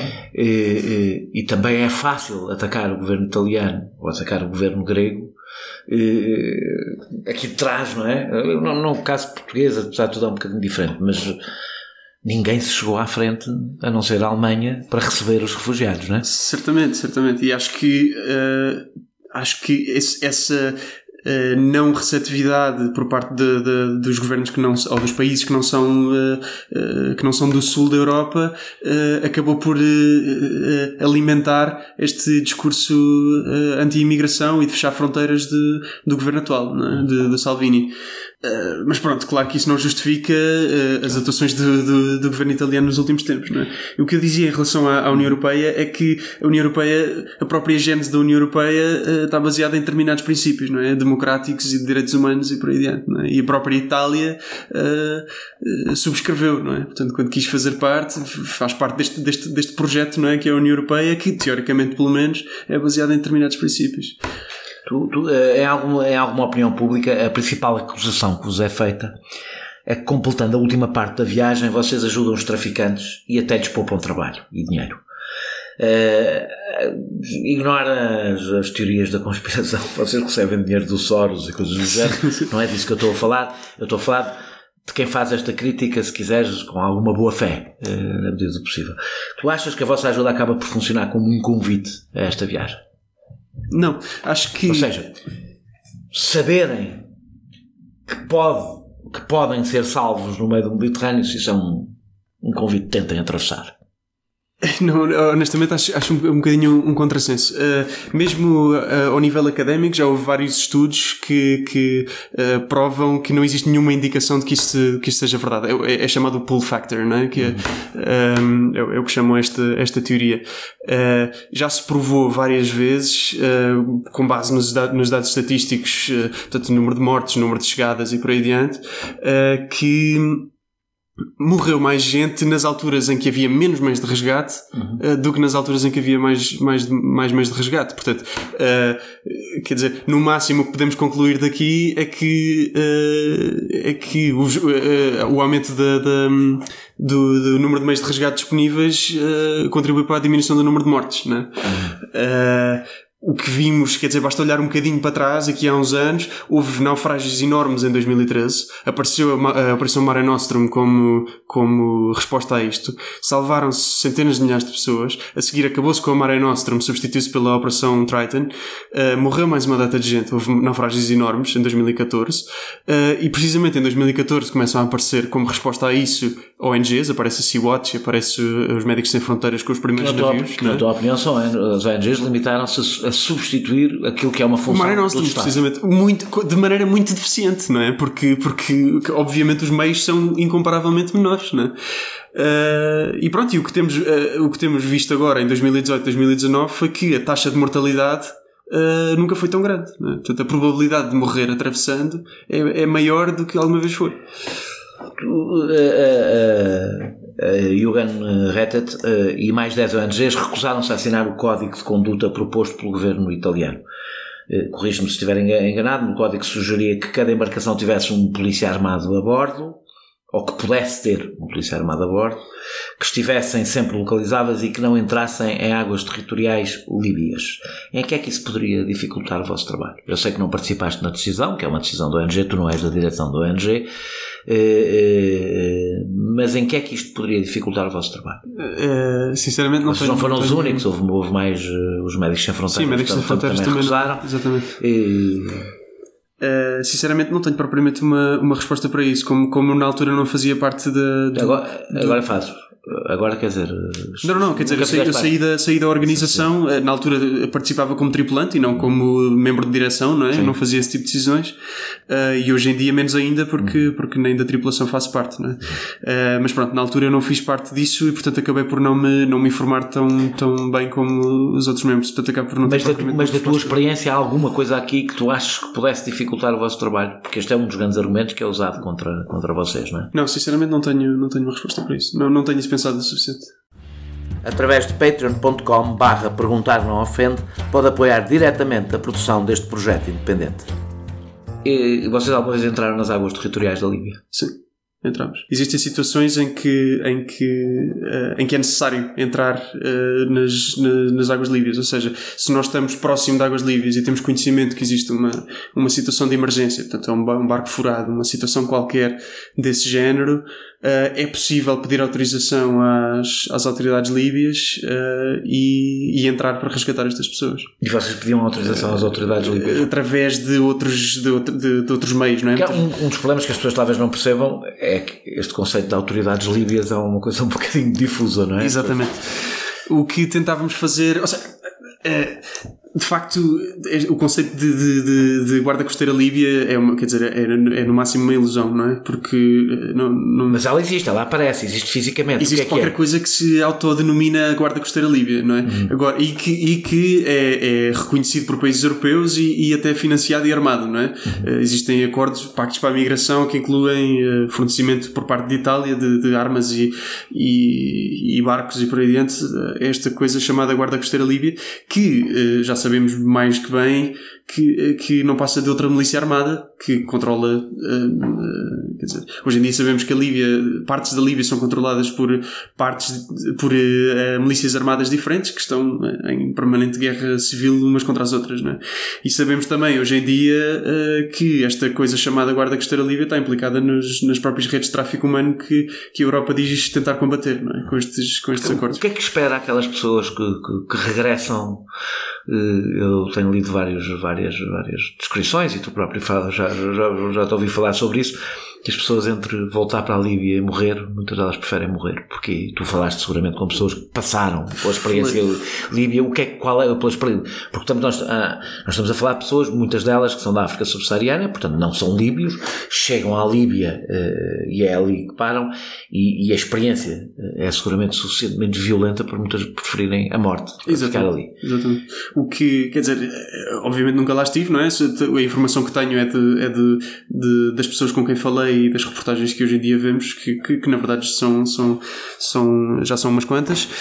E também é fácil atacar o governo italiano ou atacar o governo grego aqui de trás, não é? No caso português, apesar de tudo, é um bocadinho diferente, mas ninguém se chegou à frente, a não ser a Alemanha, para receber os refugiados, não é? Certamente. E acho que essa não receptividade por parte dos governos que não, ou dos países que não são do sul da Europa acabou por alimentar este discurso anti-imigração e de fechar fronteiras do governo atual, não é? de Salvini. Mas pronto, claro que isso não justifica as atuações do governo italiano nos últimos tempos, não é? E o que eu dizia em relação à União Europeia é que a União Europeia, a própria gênese da União Europeia está baseada em determinados princípios, não é? Democráticos e de direitos humanos e por aí adiante, não é? E a própria Itália subscreveu, não é? Portanto, quando quis fazer parte, faz parte deste projeto, não é? Que é a União Europeia, que teoricamente pelo menos é baseada em determinados princípios. Em alguma opinião pública, a principal acusação que vos é feita é que, completando a última parte da viagem, vocês ajudam os traficantes e até lhes poupam trabalho e dinheiro. Ignora as teorias da conspiração. Vocês recebem dinheiro do Soros e coisas do género. Não é disso que eu estou a falar. Eu estou a falar de quem faz esta crítica, se quiseres, com alguma boa fé, na medida do possível. Tu achas que a vossa ajuda acaba por funcionar como um convite a esta viagem? Não, acho que... Ou seja, saberem que podem ser salvos no meio do Mediterrâneo, se isso é um convite, tentem atravessar. Não, honestamente acho um bocadinho um contrassenso. Mesmo ao nível académico já houve vários estudos que provam que não existe nenhuma indicação de que isto seja verdade. É chamado pull factor, não é? Que é o que chamam esta teoria. Já se provou várias vezes, com base nos dados estatísticos, portanto, número de mortes, número de chegadas e por aí adiante, que morreu mais gente nas alturas em que havia menos meios de resgate do que nas alturas em que havia mais meios de resgate. Portanto, quer dizer, no máximo o que podemos concluir daqui é que o aumento do número de meios de resgate disponíveis contribui para a diminuição do número de mortes, não é? O que vimos, quer dizer, basta olhar um bocadinho para trás, aqui há uns anos, houve naufrágios enormes em 2013, apareceu a Operação Mare Nostrum como resposta a isto, salvaram-se centenas de milhares de pessoas, a seguir acabou-se com a Mare Nostrum, substituiu-se pela Operação Triton, morreu mais uma data de gente, houve naufrágios enormes em 2014, e precisamente em 2014 começam a aparecer como resposta a isso ONGs, aparece a Sea-Watch, aparece os Médicos Sem Fronteiras com os primeiros navios. Na tua opinião, as ONGs limitaram-se a substituir aquilo que é uma função do Estado. Precisamente, de maneira muito deficiente, não é? Porque obviamente os meios são incomparavelmente menores, não é? E pronto, e o que temos visto agora em 2018, 2019 foi que a taxa de mortalidade nunca foi tão grande, não é? Portanto, a probabilidade de morrer atravessando é maior do que alguma vez foi. Jürgen Rettet e mais 10 ONGs recusaram-se a assinar o código de conduta proposto pelo governo italiano. Corrige-me se estiver enganado, no código sugeria que cada embarcação tivesse um polícia armado a bordo, ou que pudesse ter um polícia armado a bordo, que estivessem sempre localizadas e que não entrassem em águas territoriais líbias. Em que é que isso poderia dificultar o vosso trabalho? Eu sei que não participaste na decisão, que é uma decisão da ONG, tu não és da direção da ONG, mas em que é que isto poderia dificultar o vosso trabalho? Sinceramente não. Vocês não foram os únicos, houve mais os Médicos Sem Fronteiras. Sim, Médicos Sem Fronteiras também recusaram. Exatamente. Sinceramente não tenho propriamente uma resposta para isso, como na altura não fazia parte Agora faço. Agora quer dizer... Não, quer dizer, eu saí da organização, sim. Na altura participava como tripulante e não como membro de direção, não é? Não fazia esse tipo de decisões, e hoje em dia menos ainda porque nem da tripulação faço parte, não é? Mas pronto, na altura eu não fiz parte disso e portanto acabei por não me informar tão bem como os outros membros, portanto acabo por não ter Mas da tua experiência há alguma coisa aqui que tu achas que pudesse dificultar o vosso trabalho? Porque este é um dos grandes argumentos que é usado contra vocês, não é? Não, sinceramente não tenho uma resposta para isso, não tenho isso pensado o suficiente. Através de patreon.com/perguntar não ofende pode apoiar diretamente a produção deste projeto independente. E vocês alguma vez entraram nas águas territoriais da Líbia? Sim, entramos. Existem situações em que é necessário entrar nas águas líbias, ou seja, se nós estamos próximo de águas líbias e temos conhecimento que existe uma situação de emergência, portanto é um barco furado, uma situação qualquer desse género, é possível pedir autorização às autoridades líbias e entrar para resgatar estas pessoas. E vocês pediam autorização às autoridades líbias? Através de outros meios, não é? Um dos problemas que as pessoas talvez não percebam é que este conceito de autoridades líbias é uma coisa um bocadinho difusa, não é? Exatamente. O que tentávamos fazer... Ou seja, de facto, o conceito de guarda costeira líbia é no máximo uma ilusão, não é? Porque não... Mas ela existe fisicamente. Existe qualquer coisa que se autodenomina guarda costeira líbia, não é? Agora, e que é reconhecido por países europeus e até financiado e armado, não é? Existem acordos, pactos para a migração que incluem fornecimento por parte de Itália de armas e barcos e por aí adiante, esta coisa chamada guarda costeira líbia, que já sabemos mais que bem que não passa de outra milícia armada que controla, quer dizer, hoje em dia sabemos que partes da Líbia são controladas por milícias armadas diferentes que estão em permanente guerra civil umas contra as outras, não é? E sabemos também hoje em dia que esta coisa chamada Guarda Costeira Líbia está implicada nas próprias redes de tráfico humano que a Europa diz tentar combater, não é? Com estes acordos. O que é que espera aquelas pessoas que regressam? Eu tenho lido várias descrições e tu próprio já te ouvi falar sobre isso, que as pessoas entre voltar para a Líbia e morrer, muitas delas preferem morrer, porque tu falaste seguramente com pessoas que passaram pela experiência líbia, qual é pela experiência, porque nós estamos a falar de pessoas, muitas delas que são da África subsaariana, portanto não são líbios, chegam à Líbia e é ali que param, e a experiência é seguramente suficientemente violenta para muitas preferirem a morte, para ficar ali. Exatamente. O que, quer dizer, obviamente nunca lá estive, não é? A informação que tenho é das pessoas com quem falei e das reportagens que hoje em dia vemos que na verdade já são umas quantas,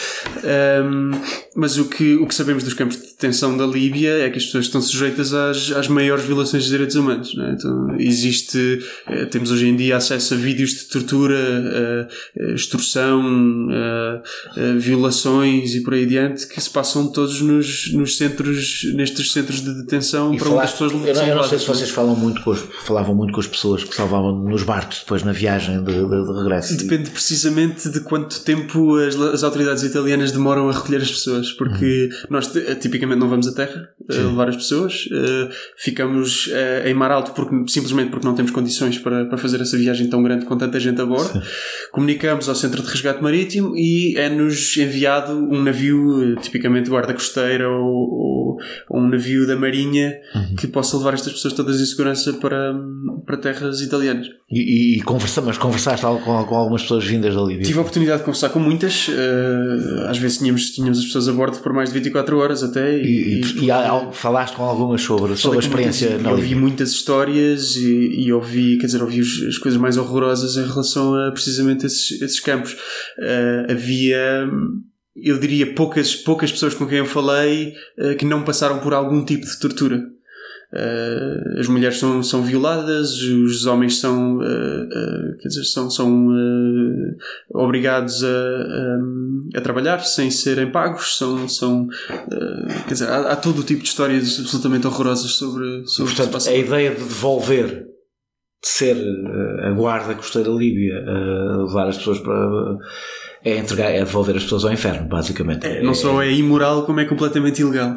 mas o que sabemos dos campos de detenção da Líbia é que as pessoas estão sujeitas às maiores violações dos direitos humanos, não é? Então, temos hoje em dia acesso a vídeos de tortura, extorsão, violações e por aí adiante que se passam todos nestes centros de detenção para onde as pessoas são levadas. Eu não sei se vocês falavam muito com as pessoas que salvavam nos barcos depois na viagem de regresso. Depende precisamente de quanto tempo as autoridades italianas demoram a recolher as pessoas, porque nós tipicamente não vamos à terra, levar as pessoas. Ficamos em mar alto simplesmente porque não temos condições para fazer essa viagem tão grande com tanta gente a bordo. Sim. Comunicamos ao Centro de Resgate Marítimo e é-nos enviado um navio, tipicamente guarda-costeira ou um navio da Marinha, que possa levar estas pessoas todas em segurança para terras italianas. E conversaste com algumas pessoas vindas da Líbia? Tive a oportunidade de conversar com muitas. Às vezes tínhamos as pessoas a bordo por mais de 24 horas até. E falaste com algumas sobre a experiência na Líbia? Ouvi muitas histórias e ouvi as coisas mais horrorosas em relação a precisamente esses campos. Havia, eu diria, poucas pessoas com quem eu falei que não passaram por algum tipo de tortura. As mulheres são violadas, os homens são obrigados a trabalhar sem serem pagos, há todo o tipo de histórias absolutamente horrorosas sobre portanto, a ideia de devolver, de ser a guarda costeira líbia a levar as pessoas é devolver as pessoas ao inferno, basicamente. Não só é imoral, como é completamente ilegal.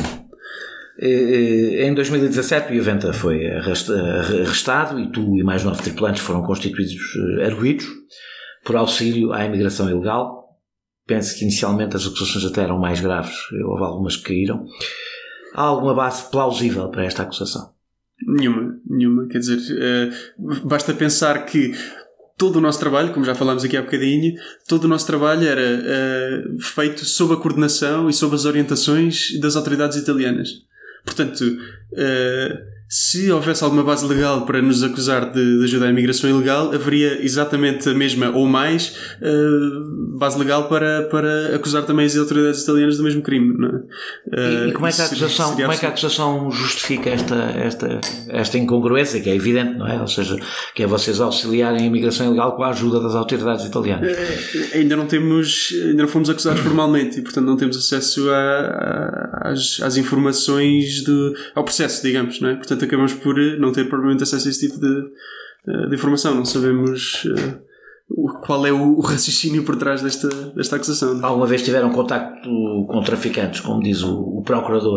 Em 2017 o Ioventa foi arrestado e tu e mais 9 tripulantes foram constituídos arguidos por auxílio à imigração ilegal. Penso que inicialmente as acusações até eram mais graves, houve algumas que caíram. Há alguma base plausível para esta acusação? Nenhuma, quer dizer, basta pensar que todo o nosso trabalho, como já falámos aqui há bocadinho, todo o nosso trabalho era feito sob a coordenação e sob as orientações das autoridades italianas. Portanto, se houvesse alguma base legal para nos acusar de ajudar a imigração ilegal, haveria exatamente a mesma ou mais base legal para acusar também as autoridades italianas do mesmo crime, não é? E como é que a acusação justifica esta incongruência, que é evidente, não é? Ou seja, que é vocês auxiliarem a imigração ilegal com a ajuda das autoridades italianas. Ainda não fomos acusados formalmente e, portanto, não temos acesso às informações ao processo, digamos, não é? Portanto, acabamos por não ter propriamente acesso a esse tipo de informação. Não sabemos qual é o raciocínio por trás desta acusação. Não? Alguma vez tiveram contacto com traficantes, como diz o procurador?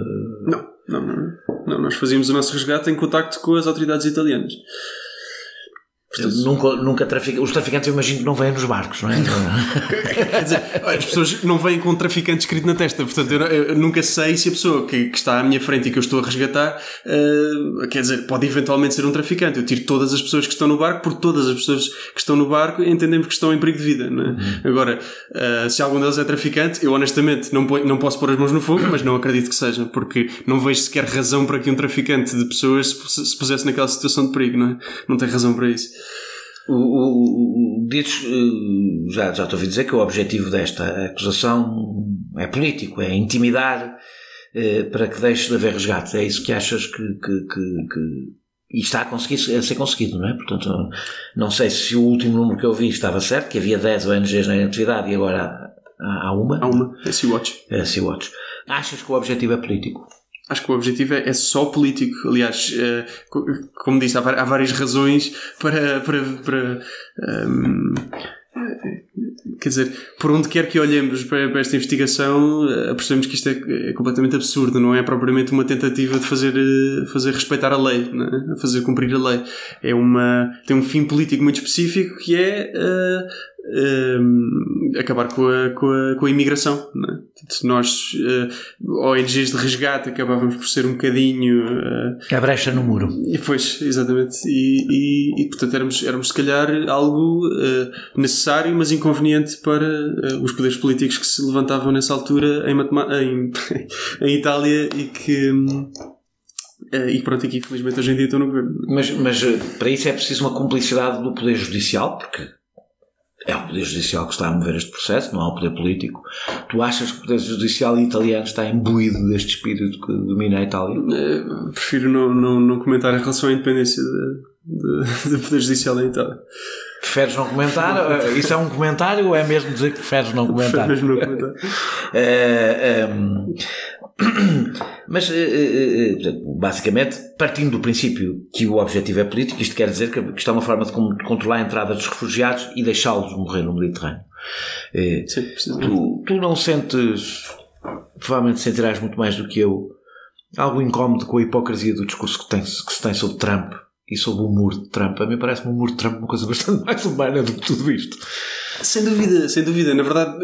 Não. Nós fazíamos o nosso resgate em contacto com as autoridades italianas. Nunca os traficantes, eu imagino que não vêm nos barcos, não é? Quer dizer, as pessoas não vêm com um traficante escrito na testa, portanto eu nunca sei se a pessoa que está à minha frente e que eu estou a resgatar, quer dizer, pode eventualmente ser um traficante. Eu tiro todas as pessoas que estão no barco, porque todas as pessoas que estão no barco entendemos que estão em perigo de vida, não é? Agora, se algum deles é traficante, eu honestamente não posso pôr as mãos no fogo, mas não acredito que sejam, porque não vejo sequer razão para que um traficante de pessoas se pusesse naquela situação de perigo, não é? Não tem razão para isso. Já estou a ouvir dizer que o objetivo desta acusação é político, é intimidar para que deixe de haver resgate. É isso que achas que e está a ser conseguido, não é? Portanto, não sei se o último número que eu vi estava certo, que havia 10 ONGs na atividade e agora há uma. Há uma, é Sea-Watch. Achas que o objetivo é político? Acho que o objetivo é só político. Aliás, como disse, há várias razões para quer dizer, por onde quer que olhemos para esta investigação, percebemos que isto é completamente absurdo. Não é propriamente uma tentativa de fazer respeitar a lei, não é? Fazer cumprir a lei. Tem um fim político muito específico, que é acabar com a imigração, não é? Nós, ONGs de resgate, acabávamos por ser um bocadinho a brecha no muro. Pois, exatamente. E portanto éramos se calhar algo necessário, mas inconveniente para os poderes políticos que se levantavam nessa altura em Itália e pronto, aqui infelizmente hoje em dia estão no governo. Mas para isso é preciso uma cumplicidade do poder judicial, porque é o poder judicial que está a mover este processo, não há o poder político. Tu achas que o poder judicial italiano está imbuído deste espírito que domina a Itália? Prefiro não comentar em relação à independência do poder judicial da Itália. Preferes não comentar? Isso é um comentário ou é mesmo dizer que preferes não comentar? Prefiro mesmo não comentar. Mas basicamente, partindo do princípio que o objetivo é político, isto quer dizer que isto é uma forma de controlar a entrada dos refugiados e deixá-los morrer no Mediterrâneo. Sim, tu não sentes, provavelmente sentirás muito mais do que eu, algo incómodo com a hipocrisia do discurso que se tem sobre Trump e sobre o humor de Trump. A mim parece-me o humor de Trump uma coisa bastante mais humana do que tudo isto. Sem dúvida, sem dúvida. Na verdade,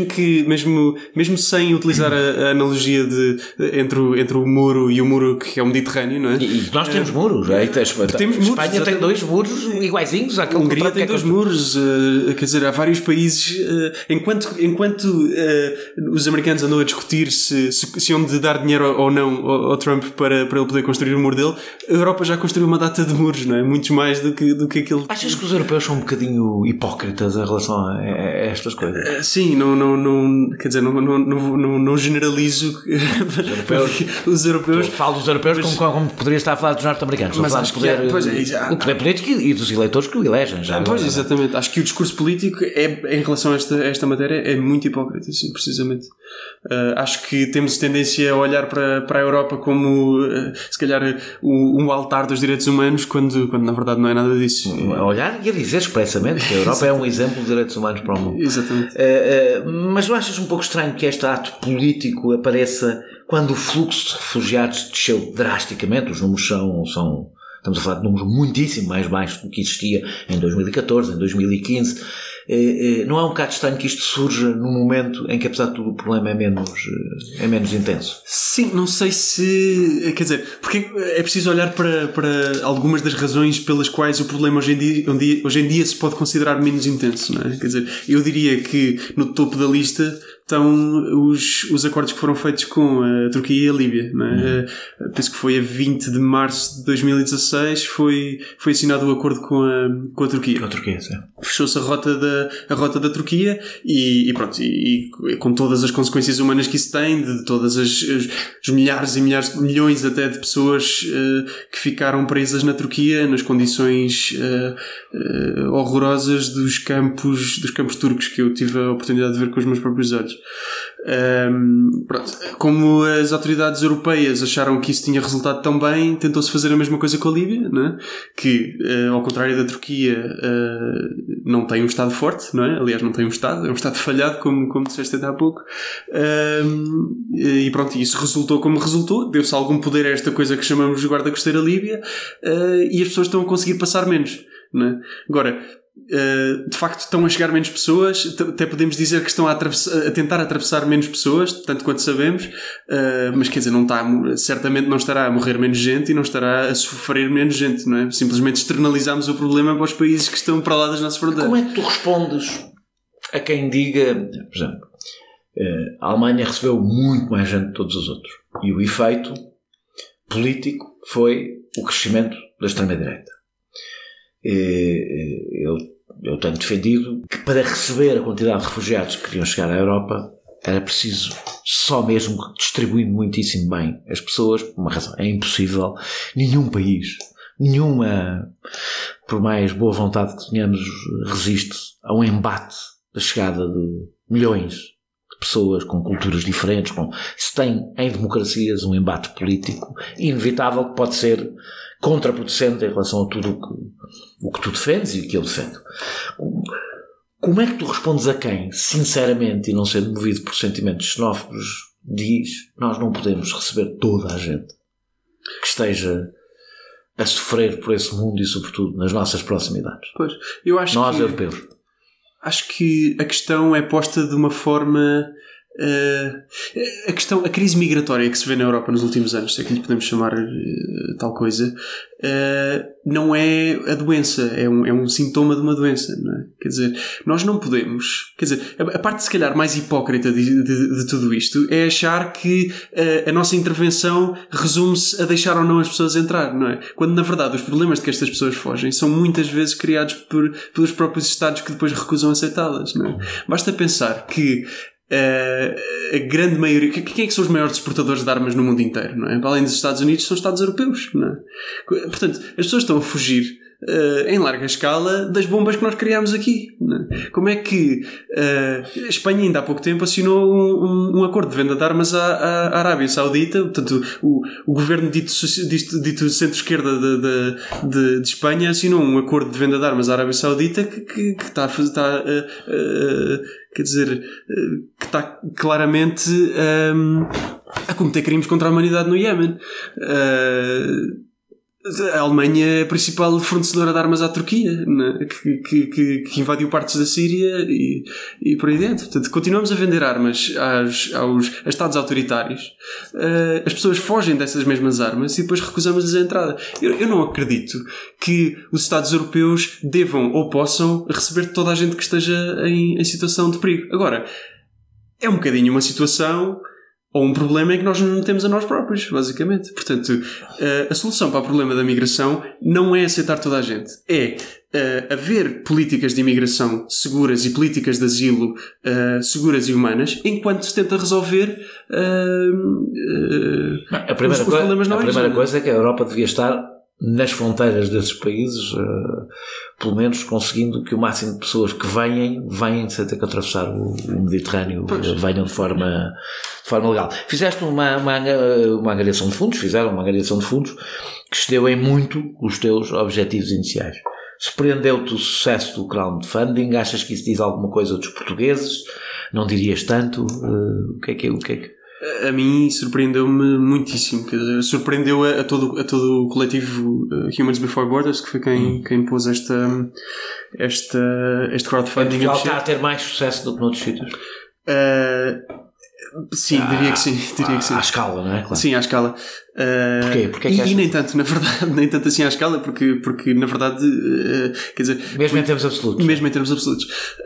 mesmo sem utilizar a analogia entre o muro e o muro que é o Mediterrâneo, não é? E nós temos muros. Temos muros. Espanha tem 2 muros iguaizinhos. A Hungria tem 2 muros. Quer dizer, há vários países. Enquanto os americanos andam a discutir se hão de dar dinheiro ou não ao Trump para ele poder construir o muro dele, a Europa já construiu uma data de muros, não é? Muitos mais do que aquele. Achas que os europeus são um bocadinho hipócritas em relação a estas coisas? Sim, quer dizer, não generalizo os europeus. Falo dos europeus como poderia estar a falar dos norte-americanos. Mas acho que o poder político e dos eleitores que o elegem. Pois, exatamente. Acho que o discurso político em relação a esta matéria é muito hipócrita, sim, precisamente. Acho que temos tendência a olhar para a Europa como se calhar um altar dos direitos humanos quando na verdade não é nada disso. A olhar e a dizer expressamente que a Europa é um exemplo de direitos humanos para o mundo. Exatamente. Mas não achas um pouco estranho que este ato político apareça quando o fluxo de refugiados desceu drasticamente? Os números estamos a falar de números muitíssimo mais baixos do que existia em 2014, em 2015. Não é um bocado estranho que isto surja num momento em que, apesar de tudo, o problema é menos intenso? Sim, não sei se... Quer dizer, porque é preciso olhar para algumas das razões pelas quais o problema hoje em dia se pode considerar menos intenso, não é? Quer dizer, eu diria que no topo da lista estão os acordos que foram feitos com a Turquia e a Líbia, não é? Penso que foi a 20 de março de 2016 foi assinado o acordo com a Turquia. Com a Turquia, sim. Fechou-se a rota da Turquia e pronto, e com todas as consequências humanas que isso tem, de todas as milhares e milhares, milhões até de pessoas que ficaram presas na Turquia nas condições horrorosas dos campos turcos que eu tive a oportunidade de ver com os meus próprios olhos. Pronto. Como as autoridades europeias acharam que isso tinha resultado tão bem, tentou-se fazer a mesma coisa com a Líbia, não é? Que ao contrário da Turquia não tem um Estado forte, não é? Aliás, não tem um Estado, é um Estado falhado, como disseste há pouco. E pronto, isso resultou como resultou, deu-se algum poder a esta coisa que chamamos de guarda costeira Líbia, e as pessoas estão a conseguir passar menos, não é? Agora, de facto estão a chegar menos pessoas, até podemos dizer que estão a tentar atravessar menos pessoas, tanto quanto sabemos, mas quer dizer, certamente não estará a morrer menos gente e não estará a sofrer menos gente, não é? Simplesmente externalizamos o problema para os países que estão para lá das nossas fronteiras. Como é que tu respondes a quem diga, por exemplo, a Alemanha recebeu muito mais gente de todos os outros e o efeito político foi o crescimento da extrema-direita? Eu tenho defendido que para receber a quantidade de refugiados que queriam chegar à Europa era preciso só mesmo distribuindo muitíssimo bem as pessoas, por uma razão, é impossível. Nenhum país, por mais boa vontade que tenhamos, resiste a um embate da chegada de milhões de pessoas com culturas diferentes. Se tem em democracias um embate político inevitável que pode ser contraproducente em relação a tudo o que tu defendes e o que eu defendo. Como é que tu respondes a quem, sinceramente e não sendo movido por sentimentos xenófobos, diz: nós não podemos receber toda a gente que esteja a sofrer por esse mundo e sobretudo nas nossas proximidades? Pois, eu acho nós europeus. Acho que a questão é posta de uma forma... a crise migratória que se vê na Europa nos últimos anos, se é que lhe podemos chamar tal coisa, não é a doença, é um sintoma de uma doença, não é? Quer dizer, nós não podemos, quer dizer, a parte se calhar mais hipócrita de tudo isto é achar que a nossa intervenção resume-se a deixar ou não as pessoas entrar, não é? Quando na verdade os problemas de que estas pessoas fogem são muitas vezes criados pelos próprios Estados que depois recusam aceitá-las, não é? Basta pensar que a grande maioria... Quem é que são os maiores exportadores de armas no mundo inteiro, não é? Para além dos Estados Unidos, são os Estados europeus, não é? Portanto, as pessoas estão a fugir em larga escala das bombas que nós criámos aqui, não é? Como é que a Espanha ainda há pouco tempo assinou um acordo de venda de armas à Arábia Saudita? Portanto, o governo dito centro-esquerda de Espanha assinou um acordo de venda de armas à Arábia Saudita que está quer dizer, que está claramente a cometer crimes contra a humanidade no Iémen. A Alemanha é a principal fornecedora de armas à Turquia, né? que invadiu partes da Síria e por aí dentro. Portanto, continuamos a vender armas aos Estados autoritários. As pessoas fogem dessas mesmas armas e depois recusamos-lhes a entrada. Eu não acredito que os Estados europeus devam ou possam receber toda a gente que esteja em situação de perigo. Agora, é um bocadinho uma situação ou um problema em que nós nos metemos a nós próprios, basicamente. Portanto, a solução para o problema da migração não é aceitar toda a gente. É haver políticas de imigração seguras e políticas de asilo seguras e humanas, enquanto se tenta resolver os problemas não. A primeira coisa é que a Europa devia estar nas fronteiras desses países, pelo menos conseguindo que o máximo de pessoas que venham sem ter que atravessar o Mediterrâneo, venham de forma legal. Fizeste uma angariação de fundos, fizeram uma angariação de fundos que excedeu em muito os teus objetivos iniciais. Surpreendeu-te o sucesso do crowdfunding? Achas que isso diz alguma coisa dos portugueses? Não dirias tanto? O que é que... A mim surpreendeu-me muitíssimo. Quer dizer, surpreendeu a todo o coletivo Humans Before Borders, que foi quem pôs este crowdfunding. Portugal está a ter mais sucesso do que noutros sítios? Sim, diria que sim. À escala, não é? Claro. Sim, à escala. Porquê? E nem tanto, na verdade, nem tanto assim à escala, porque na verdade, quer dizer... Mesmo em termos absolutos. Mesmo em termos absolutos.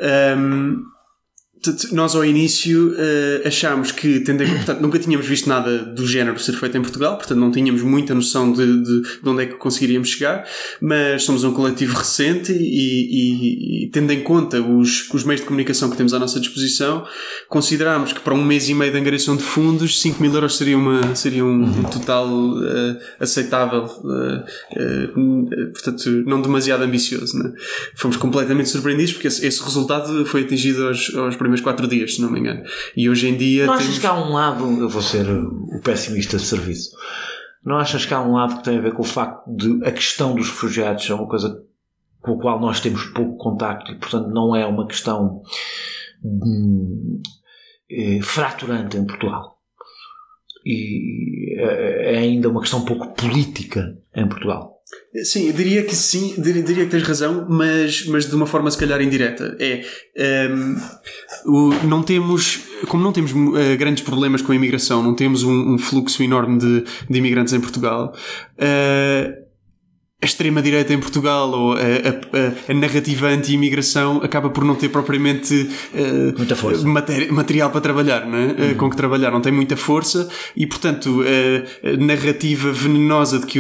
Nós ao início achámos que, portanto, nunca tínhamos visto nada do género ser feito em Portugal, portanto não tínhamos muita noção de onde é que conseguiríamos chegar, mas somos um coletivo recente e tendo em conta os meios de comunicação que temos à nossa disposição, considerámos que para 1 mês e meio de angariação de fundos 5.000 euros seria um total aceitável, portanto não demasiado ambicioso, né? Fomos completamente surpreendidos porque esse resultado foi atingido aos primeiros 4 dias, se não me engano. E hoje em dia... Não achas que há um lado... Eu vou ser o pessimista de serviço. Não achas que há um lado que tem a ver com o facto de a questão dos refugiados é uma coisa com a qual nós temos pouco contacto e, portanto, não é uma questão fraturante em Portugal? E é ainda uma questão pouco política em Portugal? Sim, eu diria que sim, diria que tens razão, mas de uma forma se calhar indireta. Não temos grandes problemas com a imigração, não temos um fluxo enorme de imigrantes em Portugal. A extrema-direita em Portugal ou a narrativa anti-imigração acaba por não ter propriamente muita força. Material para trabalhar, não é? Com que trabalhar, não tem muita força e, portanto, a narrativa venenosa de que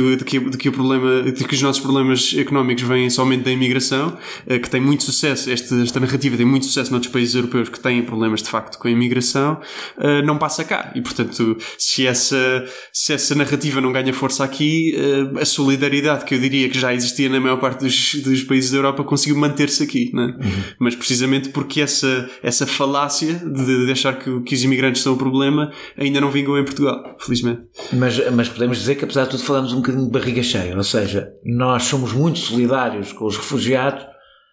os nossos problemas económicos vêm somente da imigração, que tem muito sucesso, esta narrativa tem muito sucesso noutros países europeus que têm problemas de facto com a imigração, não passa cá e, portanto, se essa narrativa não ganha força aqui, a solidariedade que eu diria que já existia na maior parte dos países da Europa conseguiu manter-se aqui, não é? Mas precisamente porque essa falácia de achar que os imigrantes são o problema ainda não vingou em Portugal, felizmente. Mas podemos dizer que apesar de tudo falamos um bocadinho de barriga cheia, ou seja, nós somos muito solidários com os refugiados,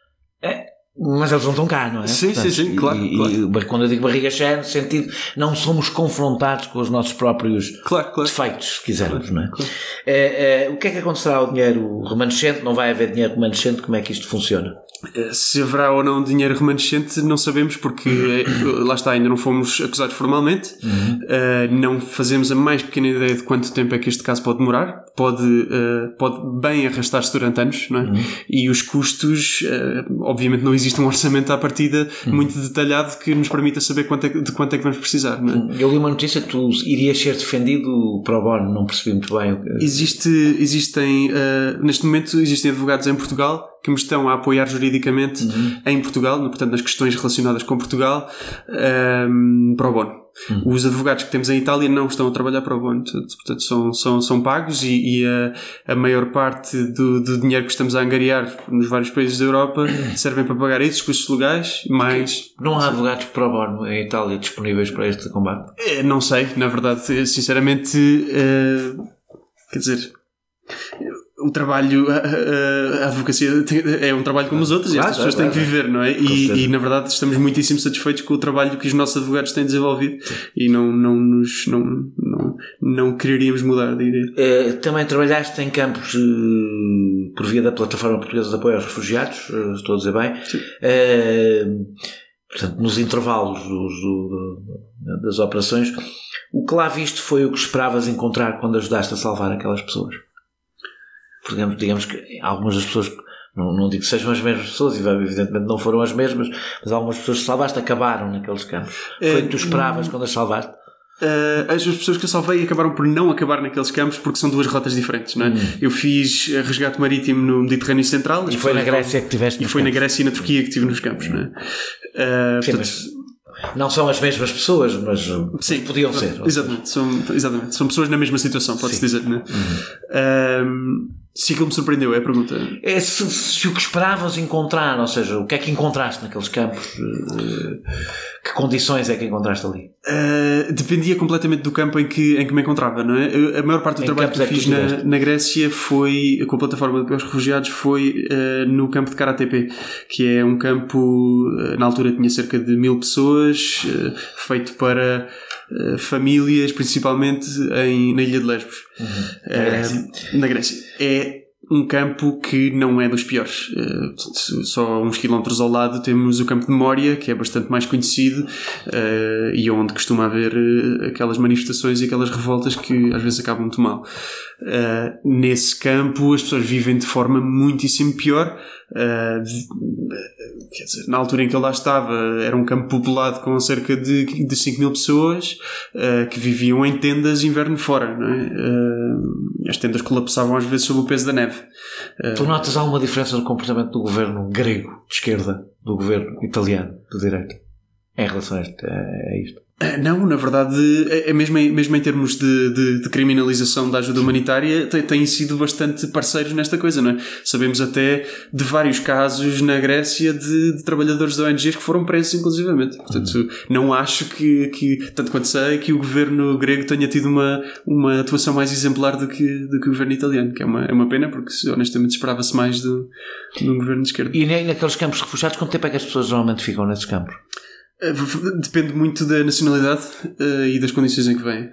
mas eles não estão cá, não é? Sim, portanto, sim, claro. E quando eu digo barriga cheia, no sentido, não somos confrontados com os nossos próprios defeitos, se quisermos, não é? Claro. O que é que acontecerá ao dinheiro remanescente? Não vai haver dinheiro remanescente? Como é que isto funciona? Se haverá ou não dinheiro remanescente não sabemos porque lá está, ainda não fomos acusados formalmente, não fazemos a mais pequena ideia de quanto tempo é que este caso pode demorar, pode bem arrastar-se durante anos, não é? E os custos, obviamente não existe um orçamento à partida muito detalhado que nos permita saber de quanto é que vamos precisar, não é? Eu li uma notícia que tu irias ser defendido pro bono, não percebi muito bem. Existem neste momento existem advogados em Portugal que me estão a apoiar juridicamente em Portugal, portanto nas questões relacionadas com Portugal, pro bono. Os advogados que temos em Itália não estão a trabalhar pro bono, portanto são pagos e a maior parte do dinheiro que estamos a angariar nos vários países da Europa servem para pagar esses custos legais, mais... Não há advogados pro bono em Itália disponíveis para este combate? Não sei, na verdade, sinceramente, quer dizer... o trabalho, a advocacia é um trabalho como os outros, e estas pessoas têm que viver, não é? E na verdade estamos muitíssimo satisfeitos com o trabalho que os nossos advogados têm desenvolvido, e não quereríamos mudar, diria. Também trabalhaste em campos por via da Plataforma Portuguesa de Apoio aos Refugiados, estou a dizer bem. Portanto, nos intervalos das operações, o que lá viste foi o que esperavas encontrar quando ajudaste a salvar aquelas pessoas? Digamos que algumas das pessoas, não digo que sejam as mesmas pessoas, e evidentemente não foram as mesmas, mas algumas pessoas que salvaste acabaram naqueles campos. Foi o que tu esperavas quando as salvaste? As pessoas que eu salvei acabaram por não acabar naqueles campos porque são duas rotas diferentes, não é? Eu fiz resgate marítimo no Mediterrâneo Central. E foi na Grécia que tiveste? E foi na Grécia e na Turquia que estive nos campos, não é? Sim, não são as mesmas pessoas, mas sim, podiam ser. Exatamente, são pessoas na mesma situação, pode-se dizer, não é? Se aquilo me surpreendeu, é a pergunta. É se o que esperavas encontrar, ou seja, o que é que encontraste naqueles campos? Que condições é que encontraste ali? Dependia completamente do campo em que me encontrava, não é? A maior parte do trabalho que eu fiz na Grécia foi, com a Plataforma de Apoio aos Refugiados, foi no campo de Karatepe, que é um campo, na altura tinha cerca de 1000 pessoas, feito para famílias, principalmente na Ilha de Lesbos. Na Grécia. É um campo que não é dos piores. Só a uns quilómetros ao lado temos o campo de Moria, que é bastante mais conhecido, e onde costuma haver aquelas manifestações e aquelas revoltas que às vezes acabam muito mal. Nesse campo as pessoas vivem de forma muitíssimo pior. Quer dizer, na altura em que eu lá estava era um campo populado com cerca de 5.000 pessoas que viviam em tendas inverno fora, não é? As tendas colapsavam às vezes sob o peso da neve. Tu notas alguma diferença no comportamento do governo grego de esquerda do governo italiano de direita em relação a isto? Não, na verdade, mesmo em termos de criminalização da ajuda humanitária, têm sido bastante parceiros nesta coisa, não é? Sabemos até de vários casos na Grécia de trabalhadores da ONGs que foram presos, inclusivamente. Portanto, não acho que, tanto quanto sei, que o governo grego tenha tido uma atuação mais exemplar do que o governo italiano, que é uma pena, porque honestamente esperava-se mais de um governo de esquerda. E naqueles campos de refugiados, quanto tempo é que as pessoas normalmente ficam nesses campos? Depende muito da nacionalidade e das condições em que vêm.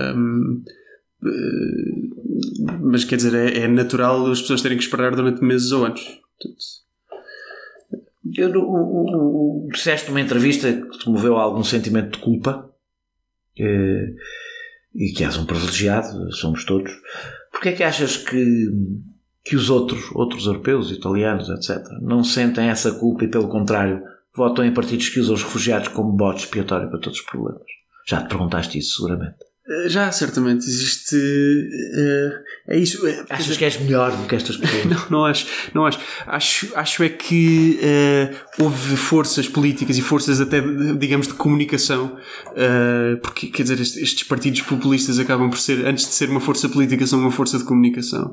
Mas quer dizer, é natural as pessoas terem que esperar durante meses ou anos. Disseste numa entrevista que te moveu a algum sentimento de culpa, e que és um privilegiado, somos todos. Porquê é que achas que os outros europeus, italianos, etc., não sentem essa culpa e, pelo contrário, votam em partidos que usam os refugiados como bode expiatório para todos os problemas? Já te perguntaste isso, seguramente. Já, certamente. Existe... é isso. Achas que és melhor do que estas pessoas? Não acho. Acho é que houve forças políticas e forças até, digamos, de comunicação, porque, quer dizer, estes partidos populistas acabam por ser, antes de ser uma força política, são uma força de comunicação.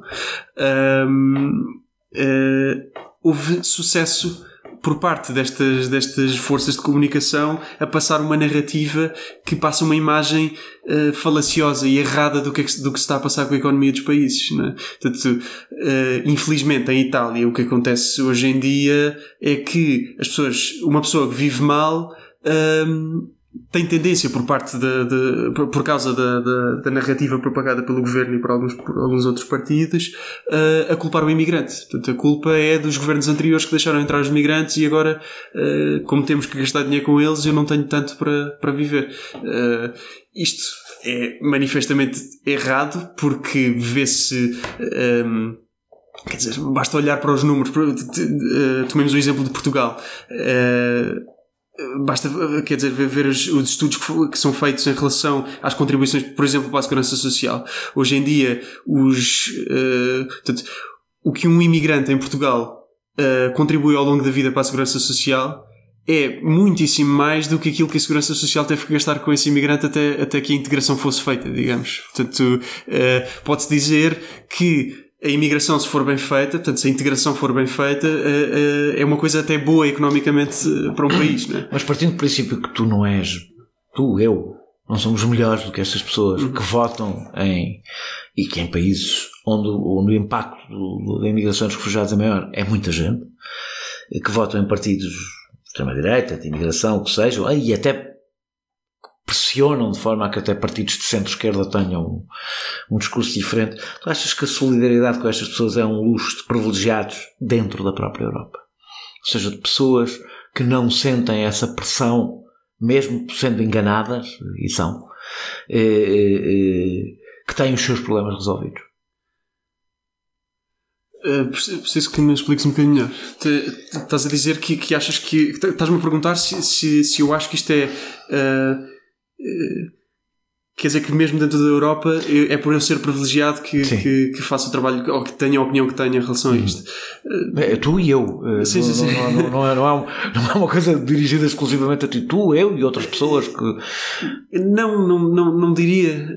Houve sucesso por parte destas forças de comunicação a passar uma narrativa que passa uma imagem falaciosa e errada do que se está a passar com a economia dos países, não é? Portanto, infelizmente em Itália o que acontece hoje em dia é que uma pessoa que vive mal tem tendência por causa da narrativa propagada pelo governo e por alguns outros partidos a culpar o imigrante. Portanto, a culpa é dos governos anteriores que deixaram entrar os migrantes e agora, como temos que gastar dinheiro com eles, eu não tenho tanto para viver. Isto é manifestamente errado porque vê-se... quer dizer, basta olhar para os números. Tomemos o exemplo de Portugal. Basta, quer dizer, ver os estudos que são feitos em relação às contribuições, por exemplo, para a segurança social. Hoje em dia, portanto, o que um imigrante em Portugal contribui ao longo da vida para a segurança social é muitíssimo mais do que aquilo que a segurança social teve que gastar com esse imigrante até que a integração fosse feita, digamos. Portanto, pode-se dizer que a imigração, se for bem feita, portanto, se a integração for bem feita, é uma coisa até boa economicamente para um país, não é? Mas partindo do princípio que tu não és, eu Não somos melhores do que estas pessoas que votam e que em países onde o impacto da imigração dos refugiados é maior, é muita gente, que votam em partidos de extrema-direita, de imigração, o que seja, e até pressionam de forma a que até partidos de centro-esquerda tenham um discurso diferente. Tu achas que a solidariedade com estas pessoas é um luxo de privilegiados dentro da própria Europa? Ou seja, de pessoas que não sentem essa pressão, mesmo sendo enganadas, e são, que têm os seus problemas resolvidos? Preciso que me expliques um bocadinho melhor. Estás a dizer que achas que... Estás-me a perguntar se eu acho que isto é... quer dizer que mesmo dentro da Europa é por eu ser privilegiado que faço o trabalho, ou que tenho a opinião que tenho em relação a isto. Tu e eu. Sim. Não é uma coisa dirigida exclusivamente a ti. Tu, eu e outras pessoas que... Não diria...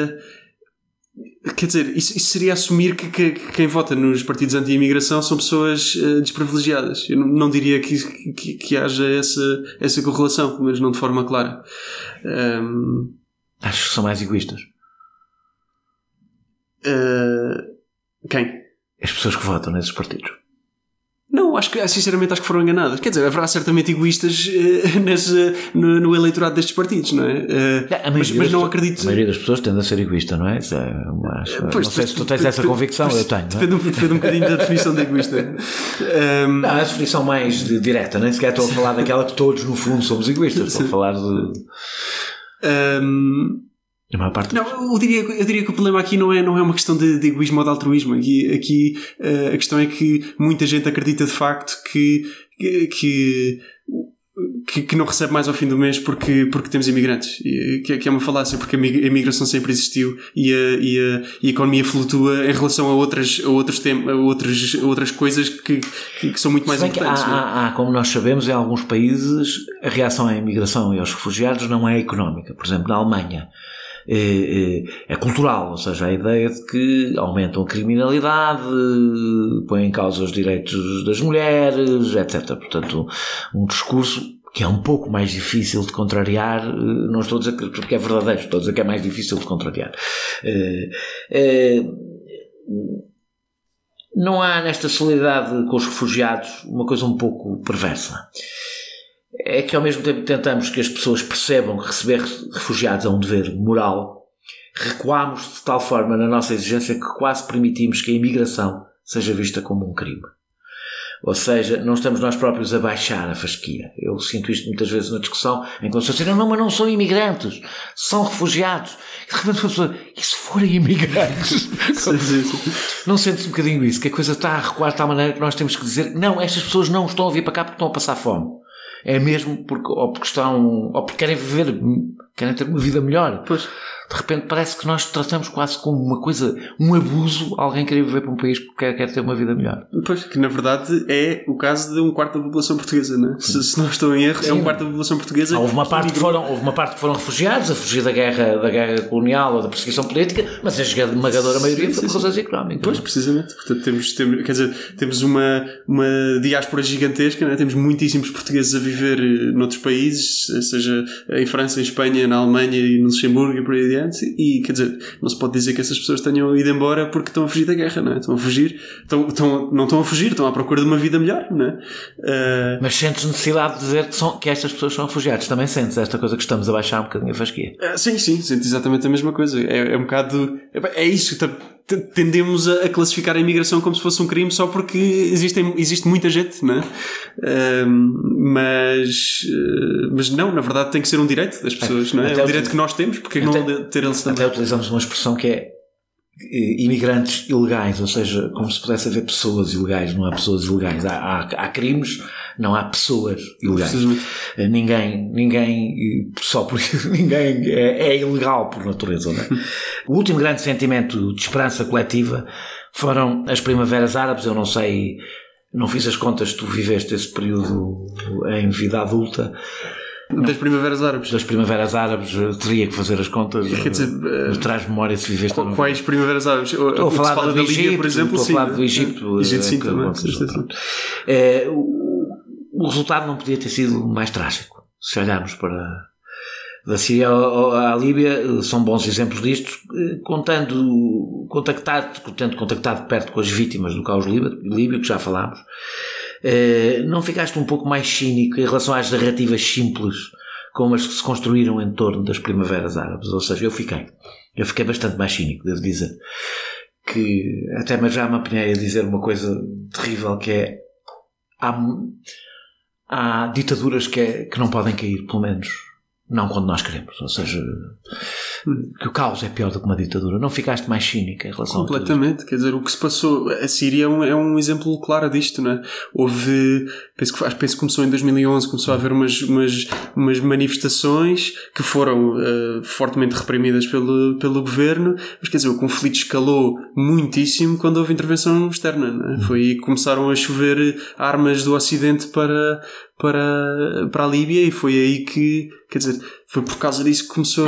quer dizer, isso seria assumir que quem vota nos partidos anti-imigração são pessoas desprivilegiadas. Eu não diria que haja essa correlação, pelo menos não de forma clara. Acho que são mais egoístas. Quem? As pessoas que votam nesses partidos. Não, sinceramente acho que foram enganadas. Quer dizer, haverá certamente egoístas no eleitorado destes partidos, não é? Mas não acredito... A maioria das pessoas tende a ser egoísta, não é? Não sei se tu tens essa convicção, eu tenho. Depende um bocadinho da definição de egoísta. Não, a definição mais direta, nem sequer estou a falar daquela que todos no fundo somos egoístas. Estou a falar de... A maior parte eu diria que o problema aqui não é uma questão de egoísmo ou de altruísmo. Aqui a questão é que muita gente acredita de facto que não recebe mais ao fim do mês porque temos imigrantes, que é uma falácia, porque a imigração sempre existiu e a economia flutua em relação a outras coisas que são muito mais importantes. Como nós sabemos, em alguns países a reação à imigração e aos refugiados não é económica. Por exemplo, na Alemanha é cultural, ou seja, a ideia de que aumentam a criminalidade, põem em causa os direitos das mulheres, etc. Portanto, um discurso que é um pouco mais difícil de contrariar. Não estou a dizer que é verdadeiro, estou a dizer que é mais difícil de contrariar. Não há nesta solidariedade com os refugiados uma coisa um pouco perversa? É que ao mesmo tempo tentamos que as pessoas percebam que receber refugiados é um dever moral, recuamos de tal forma na nossa exigência que quase permitimos que a imigração seja vista como um crime. Ou seja, não estamos nós próprios a baixar a fasquia. Eu sinto isto muitas vezes na discussão, em que as pessoas dizem, mas não são imigrantes, são refugiados. E de repente a pessoa, e se forem imigrantes? Não sentes um bocadinho isso? Que a coisa está a recuar de tal maneira que nós temos que dizer, não, estas pessoas não estão a vir para cá porque estão a passar fome. É mesmo porque querem viver, querem ter uma vida melhor. Pois. De repente parece que nós tratamos quase como uma coisa, um abuso, alguém querer viver para um país porque quer ter uma vida melhor. Pois, que na verdade é o caso de um quarto da população portuguesa, não é? Se não estou em erro, é um quarto da população portuguesa. Houve uma parte que foram refugiados, a fugir da guerra colonial ou da perseguição política, mas a esmagadora maioria foi por razões económicas. Pois, precisamente. Portanto, temos uma diáspora gigantesca, não é? Temos muitíssimos portugueses a viver noutros países, seja em França, em Espanha, na Alemanha e no Luxemburgo e por aí adiante. E quer dizer, não se pode dizer que essas pessoas tenham ido embora porque estão a fugir da guerra, não é? Estão a fugir, não estão a fugir, estão à procura de uma vida melhor, não é? Mas sentes necessidade de dizer que estas pessoas são refugiados? Também sentes esta coisa que estamos a baixar um bocadinho a fasquia? Sim, sinto exatamente a mesma coisa. É um bocado... É isso, tendemos a classificar a imigração como se fosse um crime só porque existe muita gente, não é? Mas não, na verdade tem que ser um direito das pessoas, não é? É um direito que nós temos, porque não ter eles também. Até utilizamos uma expressão que é imigrantes ilegais, ou seja, como se pudesse haver pessoas ilegais, não há pessoas ilegais. Há crimes, não há pessoas ilegais. Ninguém só porque ninguém é ilegal por natureza, não é? O último grande sentimento de esperança coletiva foram as primaveras árabes. Eu não sei, não fiz as contas, tu viveste esse período em vida adulta. Das primaveras árabes. Das primaveras árabes, teria que fazer as contas. Quer dizer, traz memória se viveste. Quais primaveras árabes? Estou a falar da Líbia, por exemplo. Estou a falar do Egito. Egito, sim, também. O resultado não podia ter sido mais trágico. Se olharmos para Da Síria à Líbia são bons exemplos disto, tendo contactado de perto com as vítimas do caos líbio, que já falámos. Não ficaste um pouco mais cínico em relação às narrativas simples como as que se construíram em torno das primaveras árabes? Ou seja, eu fiquei bastante mais cínico, devo dizer, que até já me apanhei a dizer uma coisa terrível, que é há ditaduras que não podem cair, pelo menos não quando nós queremos. Ou seja, que o caos é pior do que uma ditadura. Não ficaste mais cínica em relação completamente, quer dizer, o que se passou, a Síria é um exemplo claro disto, não é? Houve, penso que começou em 2011, começou a haver umas manifestações que foram fortemente reprimidas pelo governo, mas quer dizer, o conflito escalou muitíssimo quando houve intervenção externa, não é? Foi aí que começaram a chover armas do Ocidente para a Líbia, e foi aí que, quer dizer, foi por causa disso que começou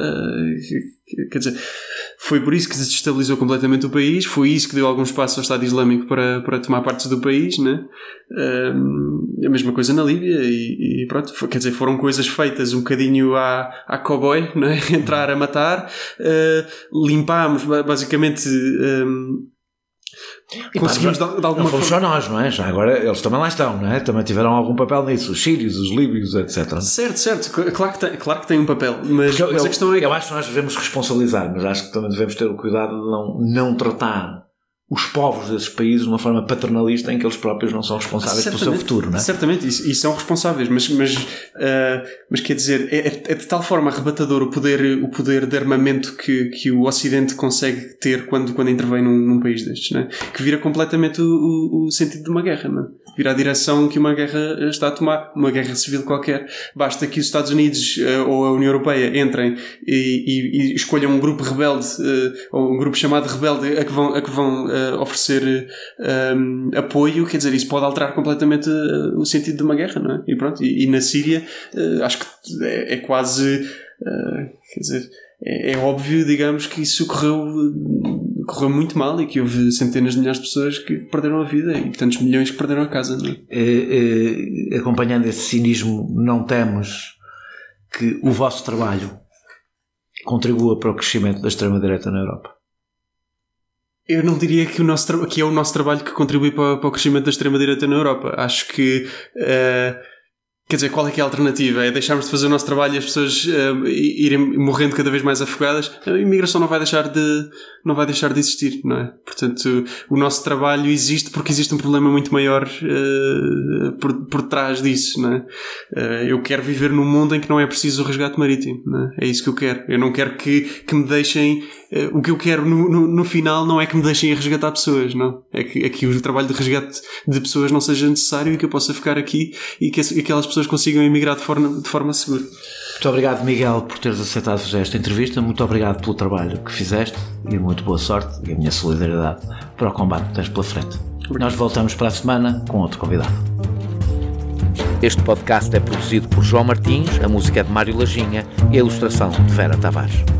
quer dizer, foi por isso que se desestabilizou completamente o país, foi isso que deu algum espaço ao Estado Islâmico para tomar partes do país, né? A mesma coisa na Líbia, e pronto, quer dizer, foram coisas feitas um bocadinho à cowboy, né? Entrar a matar, limpámos basicamente. Conseguimos de alguma forma. Não só nós, não é? Já agora eles também lá estão, não é? Também tiveram algum papel nisso, os sírios, os líbios, etc. Certo, claro que tem um papel, mas a questão é que... Eu acho que nós devemos responsabilizar, mas acho que também devemos ter o cuidado de não tratar os povos desses países de uma forma paternalista em que eles próprios não são responsáveis pelo seu futuro, não é? Certamente, e são responsáveis, mas quer dizer, é de tal forma arrebatador o poder de armamento que o Ocidente consegue ter quando intervém num país destes, não é? Que vira completamente o sentido de uma guerra, não é? Vira a direção que uma guerra está a tomar, uma guerra civil qualquer. Basta que os Estados Unidos ou a União Europeia entrem e escolham um grupo rebelde, ou um grupo chamado rebelde, a que vão oferecer apoio. Quer dizer, isso pode alterar completamente o sentido de uma guerra, não é? E pronto, e na Síria acho que é quase, quer dizer, é óbvio, digamos, que isso correu muito mal, e que houve centenas de milhares de pessoas que perderam a vida e tantos milhões que perderam a casa, não é? Acompanhando esse cinismo, não temos que o vosso trabalho contribua para o crescimento da extrema-direita na Europa? Eu não diria que é o nosso trabalho que contribui para o crescimento da extrema-direita na Europa. Acho que... quer dizer, qual é que é a alternativa? É deixarmos de fazer o nosso trabalho e as pessoas irem morrendo cada vez mais afogadas? A imigração não vai deixar de existir, não é? Portanto, o nosso trabalho existe porque existe um problema muito maior por trás disso, não é? Eu quero viver num mundo em que não é preciso o resgate marítimo, não é? É isso que eu quero. Eu não quero que me deixem... o que eu quero no final não é que me deixem a resgatar pessoas, não. É que o trabalho de resgate de pessoas não seja necessário e que eu possa ficar aqui e que aquelas pessoas consigam emigrar de forma segura. Muito obrigado, Miguel, por teres aceitado fazer esta entrevista. Muito obrigado pelo trabalho que fizeste e muito boa sorte e a minha solidariedade para o combate que tens pela frente. Obrigado. Nós voltamos para a semana com outro convidado. Este podcast é produzido por João Martins, a música é de Mário Lajinha e a ilustração de Vera Tavares.